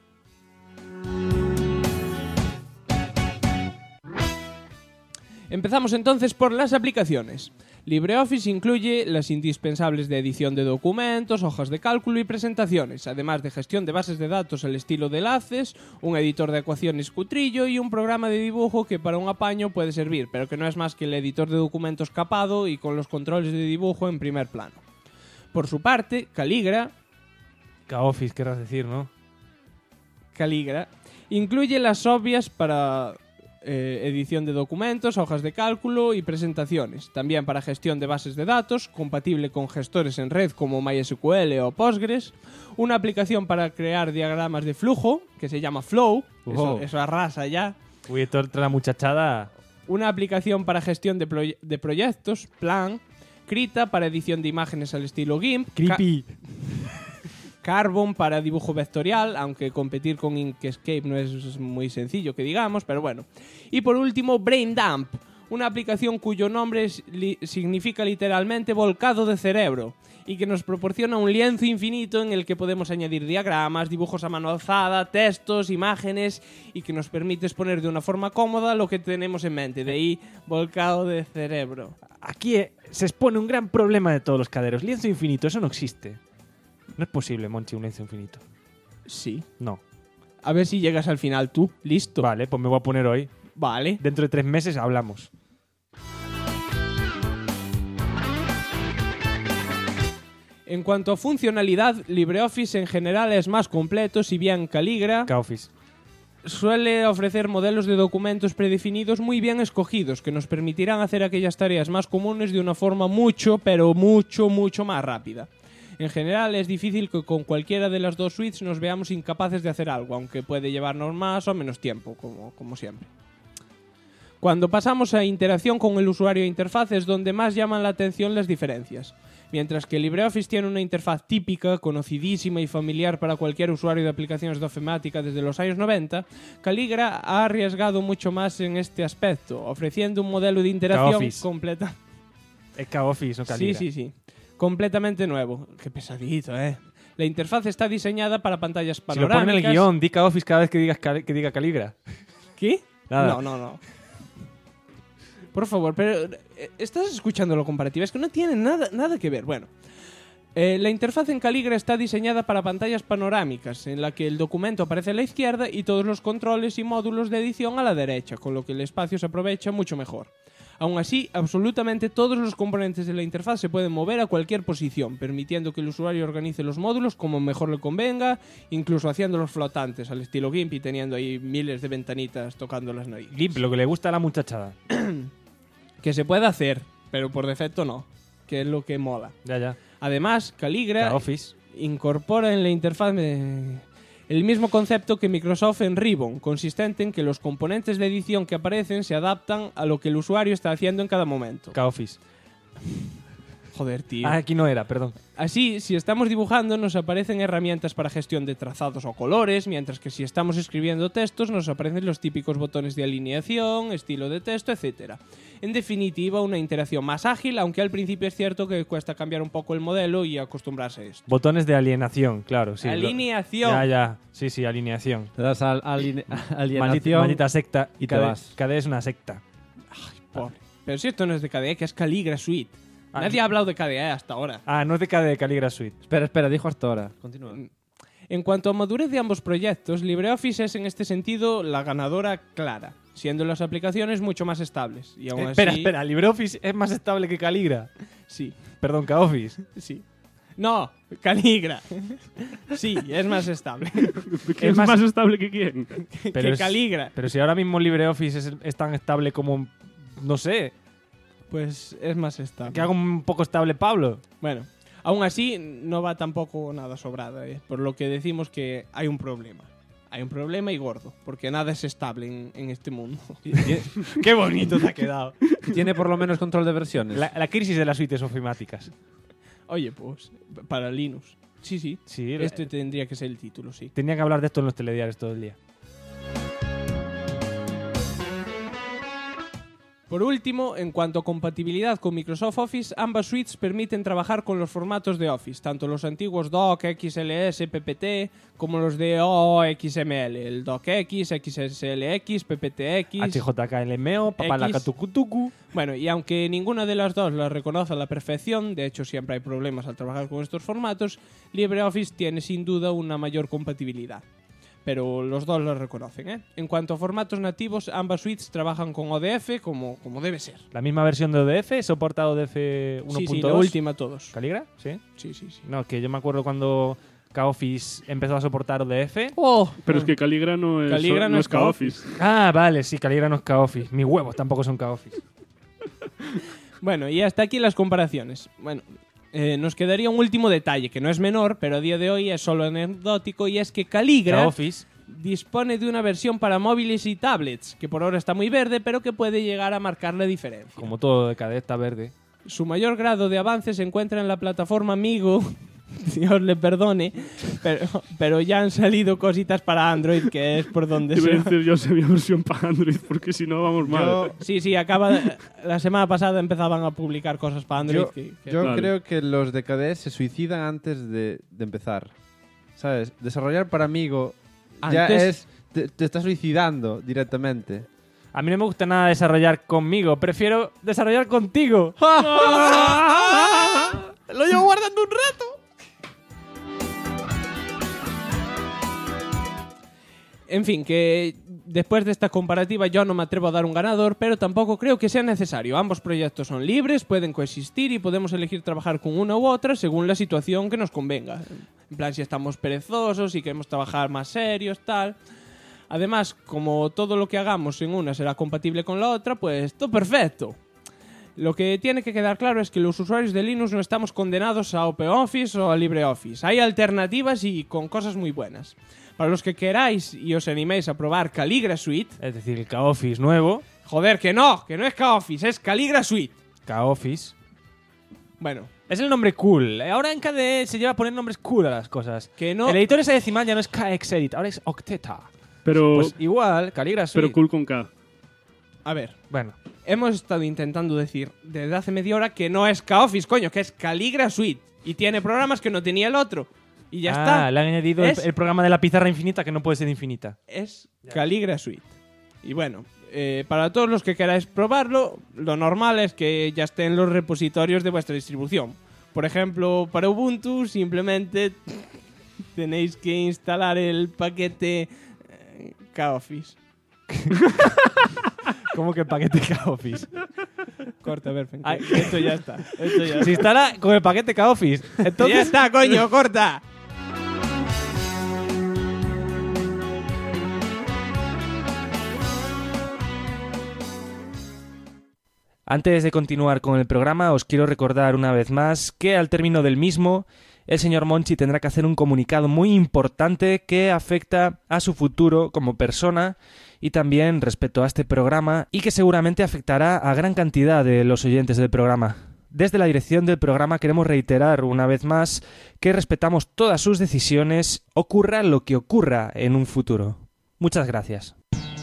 Empezamos entonces por las aplicaciones. LibreOffice incluye las indispensables de edición de documentos, hojas de cálculo y presentaciones, además de gestión de bases de datos al estilo de Laces, un editor de ecuaciones cutrillo y un programa de dibujo que para un apaño puede servir, pero que no es más que el editor de documentos capado y con los controles de dibujo en primer plano. Por su parte, Calligra... K-Office, querrás decir, ¿no? Calligra incluye las obvias para... edición de documentos, hojas de cálculo y presentaciones. También para gestión de bases de datos, compatible con gestores en red como MySQL o Postgres. Una aplicación para crear diagramas de flujo, que se llama Flow. Eso arrasa ya. Uy, esto trae la muchachada. Una aplicación para gestión de proyectos, Plan. Krita para edición de imágenes al estilo GIMP. Creepy. Carbon para dibujo vectorial, aunque competir con Inkscape no es muy sencillo, que digamos, pero bueno. Y por último, Braindump, una aplicación cuyo nombre significa literalmente volcado de cerebro y que nos proporciona un lienzo infinito en el que podemos añadir diagramas, dibujos a mano alzada, textos, imágenes y que nos permite exponer de una forma cómoda lo que tenemos en mente. De ahí, volcado de cerebro. Aquí se expone un gran problema de todos los caderos. Lienzo infinito, eso no existe. No es posible, Monchi, un lienzo infinito. Sí. No. A ver si llegas al final tú. Listo. Vale, pues me voy a poner hoy. Vale. Dentro de 3 meses hablamos. En cuanto a funcionalidad, LibreOffice en general es más completo, si bien Calligra K-Office suele ofrecer modelos de documentos predefinidos muy bien escogidos que nos permitirán hacer aquellas tareas más comunes de una forma mucho, pero mucho más rápida. En general es difícil que con cualquiera de las dos suites nos veamos incapaces de hacer algo, aunque puede llevarnos más o menos tiempo, como siempre. Cuando pasamos a interacción con el usuario e interfaz es donde más llaman la atención las diferencias. Mientras que LibreOffice tiene una interfaz típica, conocidísima y familiar para cualquier usuario de aplicaciones de ofimática desde los años 90, Calligra ha arriesgado mucho más en este aspecto, ofreciendo un modelo de interacción completa. Es K-Office, no Calligra. Sí. Completamente nuevo. Qué pesadito, ¿eh? La interfaz está diseñada para pantallas panorámicas. Si lo pone en el guión, di K-Office cada vez que diga Calligra. ¿Qué? Nada. No. Por favor, pero ¿estás escuchando la comparativa? Es que no tiene nada que ver. Bueno, la interfaz en Calligra está diseñada para pantallas panorámicas, en la que el documento aparece a la izquierda y todos los controles y módulos de edición a la derecha, con lo que el espacio se aprovecha mucho mejor. Aún así, absolutamente todos los componentes de la interfaz se pueden mover a cualquier posición, permitiendo que el usuario organice los módulos como mejor le convenga, incluso haciéndolos flotantes al estilo GIMP y teniendo ahí miles de ventanitas tocando las narices. GIMP, lo que le gusta a la muchachada. Que se puede hacer, pero por defecto no. que es lo que mola. Ya. Además, Calligra Office incorpora en la interfaz el mismo concepto que Microsoft en Ribbon, consistente en que los componentes de edición que aparecen se adaptan a lo que el usuario está haciendo en cada momento. Office. Joder, tío. Aquí no era, perdón. Así, si estamos dibujando, nos aparecen herramientas para gestión de trazados o colores, mientras que si estamos escribiendo textos, nos aparecen los típicos botones de alineación, estilo de texto, etc. En definitiva, una interacción más ágil, aunque al principio es cierto que cuesta cambiar un poco el modelo y acostumbrarse a esto. Botones de alienación, claro. Sí, alineación. Ya. Sí, alineación. Te das alienación maldita secta. y te vas. KDE es una secta. Pobre. Pero si esto no es de KDE, que es Calligra Suite. Nadie ha hablado de KDE hasta ahora. No es de KDE, Calligra Suite. Espera, dijo hasta ahora. Continúa. En cuanto a madurez de ambos proyectos, LibreOffice es en este sentido la ganadora clara, siendo las aplicaciones mucho más estables. Y aún así... Espera, LibreOffice es más estable que Calligra. Sí. Perdón, K-Office. Sí. No, Calligra. Sí, es más estable. ¿Es más estable que quién? Que Calligra. Pero si ahora mismo LibreOffice es tan estable como... No sé. Pues es más estable. Que haga un poco estable Pablo. Bueno, aún así no va tampoco nada sobrada, por lo que decimos que hay un problema. Hay un problema y gordo, porque nada es estable en este mundo. Qué bonito te ha quedado. Tiene por lo menos control de versiones. La crisis de las suites ofimáticas. Oye, pues, para Linux. Sí. Este tendría que ser el título, sí. Tenía que hablar de esto en los telediarios todo el día. Por último, en cuanto a compatibilidad con Microsoft Office, ambas suites permiten trabajar con los formatos de Office, tanto los antiguos Doc, XLS, PPT, como los de OXML, el DocX, XSLX, PPTX, HJKLMO, Papalacatucutucu. Bueno, y aunque ninguna de las dos las reconoce a la perfección, de hecho siempre hay problemas al trabajar con estos formatos, LibreOffice tiene sin duda una mayor compatibilidad. Pero los dos los reconocen, ¿eh? En cuanto a formatos nativos, ambas suites trabajan con ODF como debe ser. ¿La misma versión de ODF? ¿Soporta ODF 1.2? Sí, la última todos. ¿Caligra? ¿Sí? Sí. No, que yo me acuerdo cuando K-Office empezó a soportar ODF. Pero es que Calligra no es K-Office. Vale, sí, Calligra no es K-Office. Mis huevos tampoco son K-Office. Bueno, y hasta aquí las comparaciones. Bueno... nos quedaría un último detalle, que no es menor, pero a día de hoy es solo anecdótico, y es que Calligra dispone de una versión para móviles y tablets, que por ahora está muy verde, pero que puede llegar a marcar la diferencia. Como todo de KDE está verde. Su mayor grado de avance se encuentra en la plataforma Amigo, Dios le perdone, pero ya han salido cositas para Android, que es por donde se... Decir, yo sé mi versión para Android, porque si no vamos mal. Sí, la semana pasada empezaban a publicar cosas para Android. Yo creo que los de KDE se suicidan antes de empezar. ¿Sabes? Desarrollar para Amigo ya es... Te está suicidando directamente. A mí no me gusta nada desarrollar conmigo, prefiero desarrollar contigo. Lo llevo guardando un rato. En fin, que después de esta comparativa yo no me atrevo a dar un ganador, pero tampoco creo que sea necesario. Ambos proyectos son libres, pueden coexistir y podemos elegir trabajar con una u otra según la situación que nos convenga. En plan, si estamos perezosos y queremos trabajar más serios, tal. Además, como todo lo que hagamos en una será compatible con la otra, pues todo perfecto. Lo que tiene que quedar claro es que los usuarios de Linux no estamos condenados a OpenOffice o a LibreOffice. Hay alternativas y con cosas muy buenas. Para los que queráis y os animéis a probar Calligra Suite... Es decir, el K-Office nuevo... Joder, que no es K-Office, es Calligra Suite. K-Office. Bueno. Es el nombre cool. Ahora en KDE se lleva a poner nombres cool a las cosas. Que no... El editor hexadecimal ya no es KXEdit, ahora es Octeta. Pero... Pues igual, Calligra Suite. Pero cool con K. A ver. Bueno. Hemos estado intentando decir desde hace media hora que no es K-Office, coño, que es Calligra Suite. Y tiene programas que no tenía el otro. Y ya está. Le han añadido el programa de la pizarra infinita que no puede ser infinita. Es Calligra Suite. Y bueno, para todos los que queráis probarlo, lo normal es que ya esté en los repositorios de vuestra distribución. Por ejemplo, para Ubuntu simplemente tenéis que instalar el paquete K-Office. ¿Cómo que el paquete K-Office? Corta, a ver, esto ya está. Se instala con el paquete K-Office. Entonces... ¡Ya está, coño! ¡Corta! Antes de continuar con el programa, os quiero recordar una vez más que al término del mismo, el señor Monchi tendrá que hacer un comunicado muy importante que afecta a su futuro como persona y también respecto a este programa y que seguramente afectará a gran cantidad de los oyentes del programa. Desde la dirección del programa queremos reiterar una vez más que respetamos todas sus decisiones, ocurra lo que ocurra en un futuro. Muchas gracias.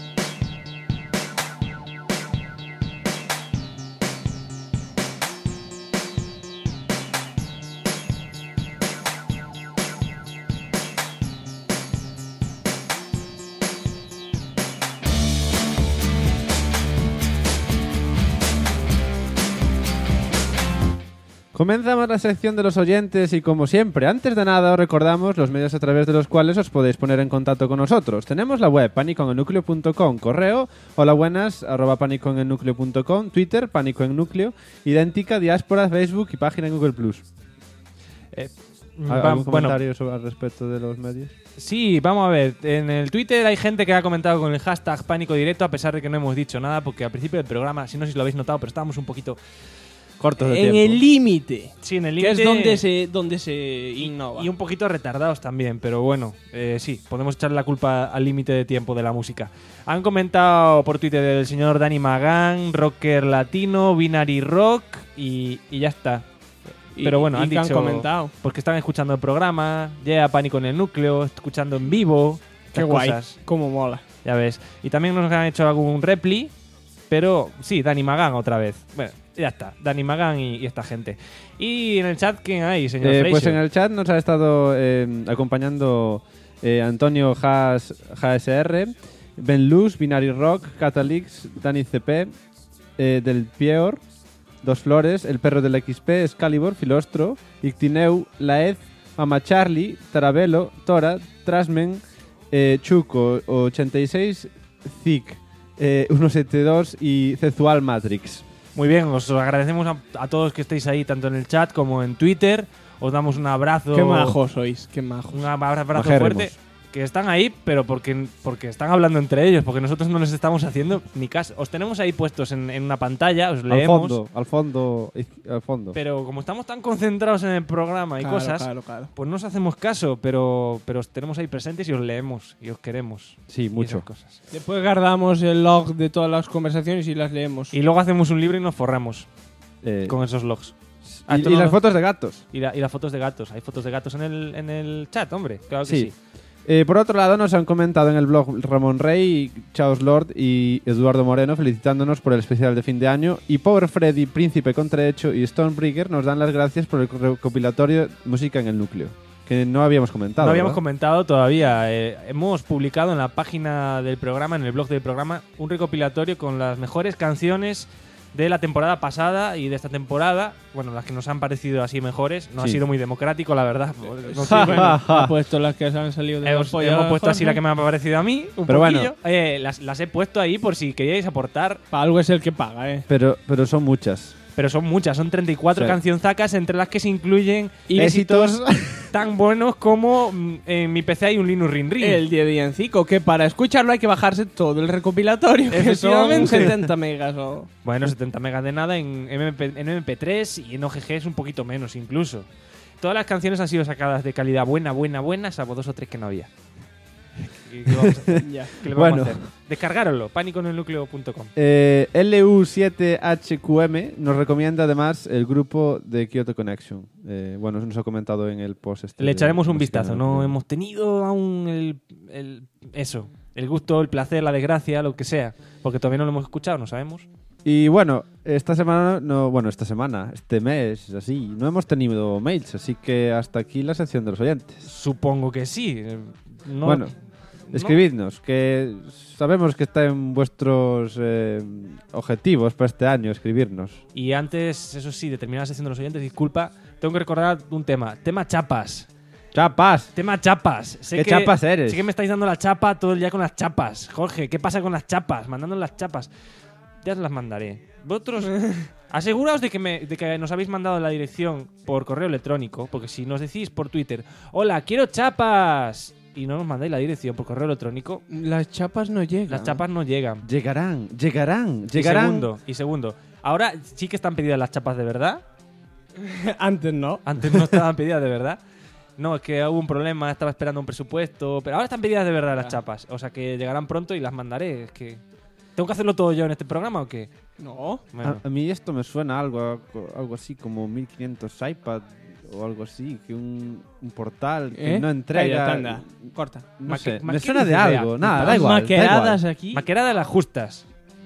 Comenzamos la sección de los oyentes y como siempre, antes de nada os recordamos los medios a través de los cuales os podéis poner en contacto con nosotros. Tenemos la web panicoennucleo.com, correo holabuenas @panicoennucleo.com, Twitter panicoennúcleo, idéntica, diáspora, Facebook y página en Google+. ¿Algún comentario al respecto de los medios? Sí, vamos a ver. En el Twitter hay gente que ha comentado con el hashtag Pánico Directo, a pesar de que no hemos dicho nada, porque al principio del programa, si no sé si lo habéis notado, pero estábamos un poquito cortos de en tiempo. el límite. Sí, en el Que límite. es donde se innova. Y un poquito retardados también, pero bueno, sí, podemos echarle la culpa al límite de tiempo de la música. Han comentado por Twitter el señor Dani Magán, Rocker Latino, Binary Rock y ya está. Pero bueno, ¿Y han qué dicho han comentado? porque están escuchando el programa, llega Pánico en el Núcleo, escuchando en vivo. Qué estas guay, cosas. cómo mola. Ya ves. Y también nos han hecho algún repli, pero sí, Dani Magán otra vez. Bueno, ya está, Dani Magán y esta gente. Y en el chat, ¿quién hay, señor Freixo? Pues en el chat nos ha estado acompañando Antonio JSR, Ben Luz, Binary Rock, Catalix, Dani CP, Del Pior, Dos Flores, El Perro del XP, Excalibur, Filostro, Ictineu, Laez, Mama Charlie, Tarabelo, Tora, Trasmen, Chuco, 86, Zik, 172 y Cezual Matrix. Muy bien, os agradecemos a todos que estéis ahí, tanto en el chat como en Twitter. Os damos un abrazo. Qué majos sois, qué majos. Un abrazo fuerte. Que están ahí, pero porque están hablando entre ellos, porque nosotros no les estamos haciendo ni caso. Os tenemos ahí puestos en una pantalla, os leemos. Al fondo. Pero como estamos tan concentrados en el programa y Claro, cosas, claro. pues no os hacemos caso, pero os tenemos ahí presentes y os leemos y os queremos. Sí, y mucho. esas cosas. Después guardamos el log de todas las conversaciones y las leemos. Y luego hacemos un libro y nos forramos con esos logs. Y las fotos de gatos. Y las fotos de gatos. Hay fotos de gatos en el chat, hombre. Claro que sí. Por otro lado, nos han comentado en el blog Ramón Rey, Chaos Lord y Eduardo Moreno felicitándonos por el especial de fin de año. Y Power Freddy, Príncipe Contrahecho y Stonebreaker nos dan las gracias por el recopilatorio Música en el Núcleo, que no habíamos comentado. No habíamos ¿verdad? comentado todavía. Hemos publicado en la página del programa, en el blog del programa, un recopilatorio con las mejores canciones de la temporada pasada y de esta temporada. Bueno, las que nos han parecido así mejores. No ha sido muy democrático, la verdad. No sé, bueno, he puesto las que han salido de hemos puesto así la que me ha parecido a mí, un Pero poquillo. bueno. Las he puesto ahí por si queríais aportar. Para algo es el que paga, Pero son muchas. Pero son muchas, son 34 Sí. cancionzacas, entre las que se incluyen Éxitos. tan buenos como en mi PC hay un Linux Ring Ring. El de Villancico, que para escucharlo hay que bajarse todo el recopilatorio, que son Efectivamente. 70 megas o... Bueno, 70 megas de nada en MP3 y en OGG es un poquito menos incluso. Todas las canciones han sido sacadas de calidad buena, salvo 2 o 3 que no había. ¿Qué vamos a hacer? Ya. ¿Qué le vamos Bueno. a hacer? Descargároslo, panicoenelnucleo.com. LU7HQM nos recomienda además el grupo de Kyoto Connection. Bueno, eso nos ha comentado en el post. Le echaremos un Música vistazo. en el No Núcleo. hemos tenido aún el gusto, el placer, la desgracia, lo que sea. Porque todavía no lo hemos escuchado, no sabemos. Y bueno, este mes, así, no hemos tenido mails, así que hasta aquí la sección de los oyentes. Supongo que sí. No, bueno, no. escribidnos, que sabemos que está en vuestros objetivos para este año, escribirnos. Y antes, eso sí, de terminar la sección de los oyentes, disculpa, tengo que recordar un tema. Tema chapas. ¡Chapas! Tema chapas. ¿Qué chapas eres? Sé que me estáis dando la chapa todo el día con las chapas. Jorge, ¿qué pasa con las chapas? Mandando las chapas. Ya os las mandaré. Vosotros, aseguraos de que nos habéis mandado la dirección por correo electrónico, porque si nos decís por Twitter, hola, quiero chapas, y no nos mandáis la dirección por correo electrónico, las chapas no llegan. Las chapas no llegan. Llegarán. Y segundo, Ahora sí que están pedidas las chapas de verdad. Antes no. Antes no estaban pedidas de verdad. No, es que hubo un problema, estaba esperando un presupuesto. Pero ahora están pedidas de verdad las chapas. O sea que llegarán pronto y las mandaré. Es que... ¿Tengo que hacerlo todo yo en este programa o qué? No. Bueno. A mí esto me suena algo así como 1500 iPad o algo así, que un portal que no entrega. Cállate, anda. Corta. No sé, ¿Qué me suena de dices algo. Nada, da igual. Maqueradas aquí. Maquerada de las justas.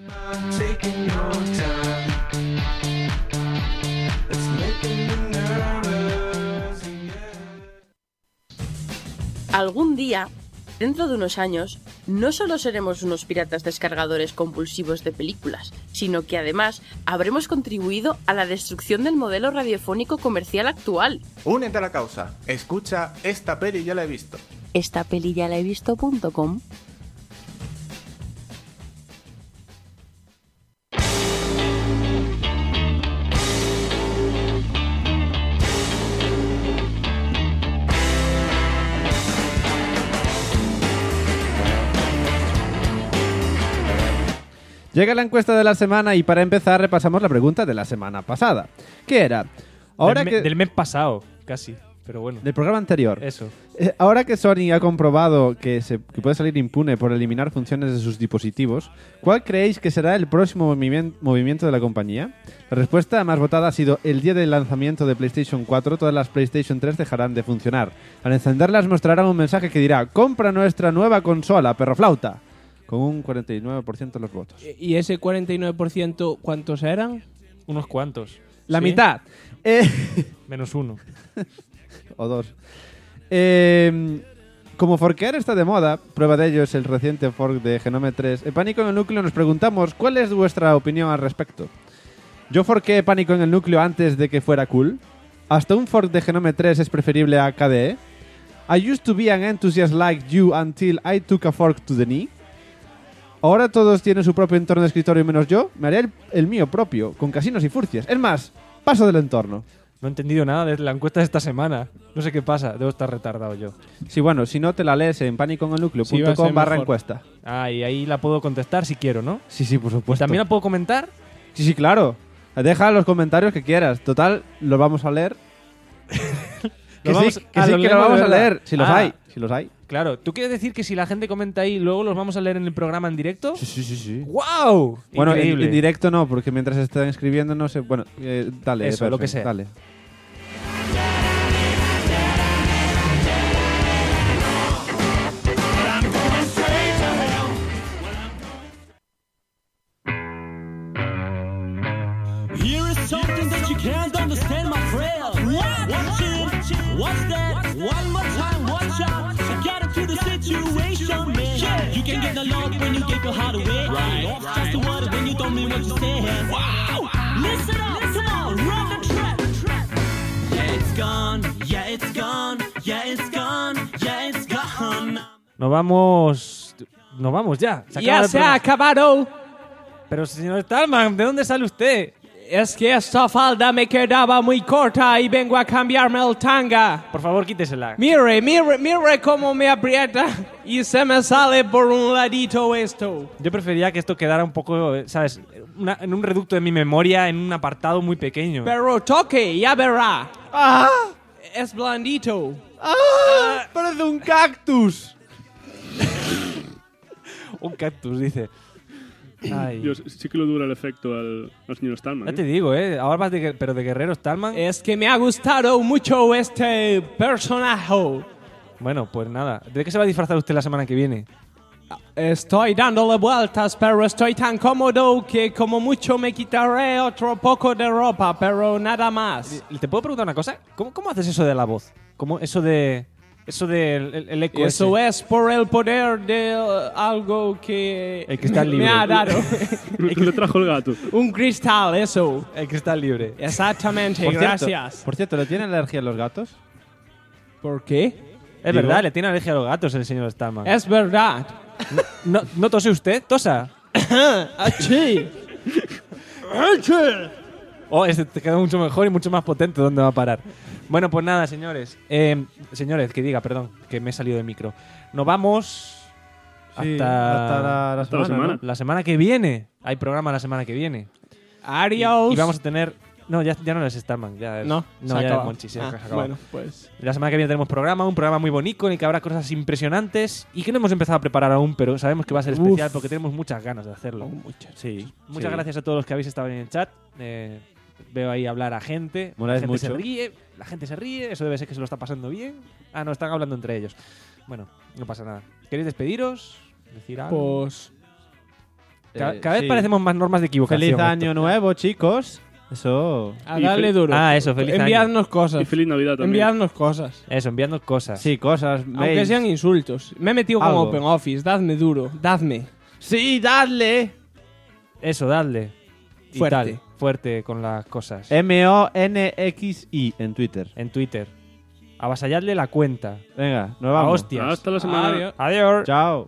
Algún día, dentro de unos años, no solo seremos unos piratas descargadores compulsivos de películas, sino que además habremos contribuido a la destrucción del modelo radiofónico comercial actual. Únete a la causa. Escucha Esta peli ya la he visto. Estapeliyalahevisto.com. Llega la encuesta de la semana y para empezar repasamos la pregunta de la semana pasada. ¿Qué era? Del mes pasado, casi. Pero bueno. Del programa anterior. Eso. Ahora que Sony ha comprobado que puede salir impune por eliminar funciones de sus dispositivos, ¿cuál creéis que será el próximo movimiento de la compañía? La respuesta más votada ha sido: el día del lanzamiento de PlayStation 4, todas las PlayStation 3 dejarán de funcionar. Al encenderlas mostrarán un mensaje que dirá: compra nuestra nueva consola, perro flauta. Con un 49% de los votos. ¿Y ese 49% cuántos eran? Unos cuantos. La ¿Sí? mitad. Menos uno. O dos. Como forkear está de moda, prueba de ello es el reciente fork de Genome 3, en Pánico en el Núcleo nos preguntamos ¿cuál es vuestra opinión al respecto? Yo forqué Pánico en el Núcleo antes de que fuera cool. ¿Hasta un fork de Genome 3 es preferible a KDE? I used to be an enthusiast like you until I took a fork to the knee. Ahora todos tienen su propio entorno de escritorio menos yo. Me haré el mío propio, con casinos y furcias. Es más, paso del entorno. No he entendido nada de la encuesta de esta semana. No sé qué pasa. Debo estar retardado yo. Sí, bueno, si no te la lees en panicoenelnucleo.com/encuesta. Ah, y ahí la puedo contestar si quiero, ¿no? Sí, por supuesto. ¿También la puedo comentar? Sí, claro. Deja los comentarios que quieras. Total, los vamos a leer. que los vamos a leer. Si los hay. Claro, ¿tú quieres decir que si la gente comenta ahí, luego los vamos a leer en el programa en directo? Sí. ¡Wow! Bueno, Increíble. en directo no, porque mientras están escribiendo no sé... Bueno, dale. Eso, lo que sea. Dale. Here is something that you can't understand, my friend. Watch it, watch that, one more time, watch out. So get into the situation, man. You can get the love when you give your heart away. Right. Just a word when you don't mean what you say. Wow. Listen up, come on, run the track. Yeah, it's gone, yeah, it's gone, yeah, it's gone, yeah, it's gone. Nos vamos ya. ¡Ya se ha acabado! Pero señor Stallman, ¿de dónde sale usted? Es que esta falda me quedaba muy corta y vengo a cambiarme el tanga. Por favor, quítesela. Mire cómo me aprieta y se me sale por un ladito esto. Yo prefería que esto quedara un poco, ¿sabes? En un reducto de mi memoria, en un apartado muy pequeño. Pero toque, ya verá. ¡Ah! Es blandito. ¡Ah! ¡Parece un cactus! Un cactus, dice. Ay. Dios, sí que lo dura el efecto al señor Stallman. Ya te digo, ahora vas pero de guerrero Stallman. Es que me ha gustado mucho este personaje. Bueno, pues nada. ¿De qué se va a disfrazar usted la semana que viene? Estoy dándole vueltas, pero estoy tan cómodo que como mucho me quitaré otro poco de ropa, pero nada más. ¿Te puedo preguntar una cosa? ¿Cómo haces eso de la voz? ¿Cómo eso del eco? Eso ese? es por el poder de algo que el cristal libre. me ha dado. Le trajo el gato. Un cristal, eso. El cristal libre. Exactamente, gracias. Por cierto, ¿le tienen alergia a los gatos? ¿Por qué? Es verdad, le tiene alergia a los gatos el señor Stallman. Es verdad. ¿No tose usted? ¿Tosa? ¡Achí! Oh, este te queda mucho mejor y mucho más potente. ¿Dónde va a parar? Bueno, pues nada, señores. Señores, que me he salido del micro. Nos vamos Sí, hasta la semana. la semana que viene. Hay programa la semana que viene. Adiós. Y vamos a tener... No, ya no es Starman. Ya No, se ya acaba. es Monchi. Se ha acabado. Bueno, pues... La semana que viene tenemos un programa muy bonito en el que habrá cosas impresionantes y que no hemos empezado a preparar aún, pero sabemos que va a ser especial porque tenemos muchas ganas de hacerlo. Muchas gracias a todos los que habéis estado en el chat. Veo ahí hablar a gente. Moláis La gente mucho. la gente se ríe. Eso debe ser que se lo está pasando bien. Ah, no, están hablando entre ellos. Bueno, no pasa nada. ¿Queréis despediros? ¿Decir algo? Pues... Cada vez parecemos más normas de equivocación. Feliz año nuevo, chicos. Eso. A darle duro. Ah, eso, feliz año. Enviadnos cosas. Y feliz Navidad también. Enviadnos cosas. Eso, enviadnos cosas. Sí, cosas. Aunque mails. sean insultos. Me he metido con Algo. OpenOffice. Dadme duro. Dadme. Sí, dadle. Eso, dadle. Y Fuerte. tal, fuerte con las cosas. MONXI en Twitter. En Twitter. Avasalladle la cuenta. Venga, nos A vamos. hostias. Hasta la semana. Adiós. Adiós. Chao.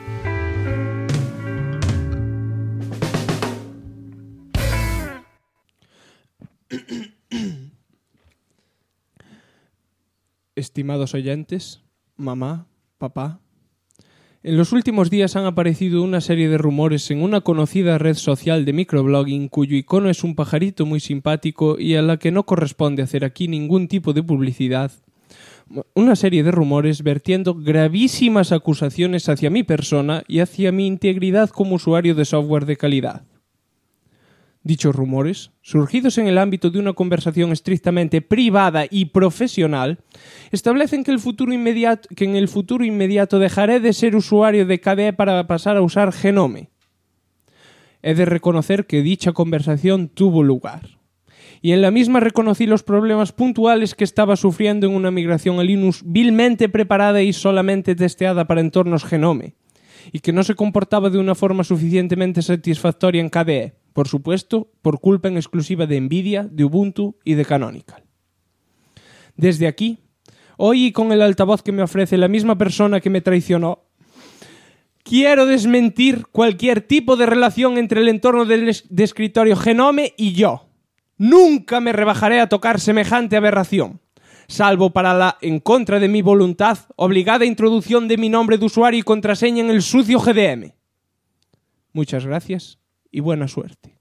Estimados oyentes, mamá, papá, en los últimos días han aparecido una serie de rumores en una conocida red social de microblogging cuyo icono es un pajarito muy simpático y a la que no corresponde hacer aquí ningún tipo de publicidad. Una serie de rumores vertiendo gravísimas acusaciones hacia mi persona y hacia mi integridad como usuario de software de calidad. Dichos rumores, surgidos en el ámbito de una conversación estrictamente privada y profesional, establecen que en el futuro inmediato dejaré de ser usuario de KDE para pasar a usar Genome. He de reconocer que dicha conversación tuvo lugar. Y en la misma reconocí los problemas puntuales que estaba sufriendo en una migración a Linux vilmente preparada y solamente testeada para entornos Genome, y que no se comportaba de una forma suficientemente satisfactoria en KDE. Por supuesto, por culpa en exclusiva de Nvidia, de Ubuntu y de Canonical. Desde aquí, hoy y con el altavoz que me ofrece la misma persona que me traicionó, quiero desmentir cualquier tipo de relación entre el entorno de escritorio Genome y yo. Nunca me rebajaré a tocar semejante aberración, salvo para la, en contra de mi voluntad, obligada introducción de mi nombre de usuario y contraseña en el sucio GDM. Muchas gracias y buena suerte.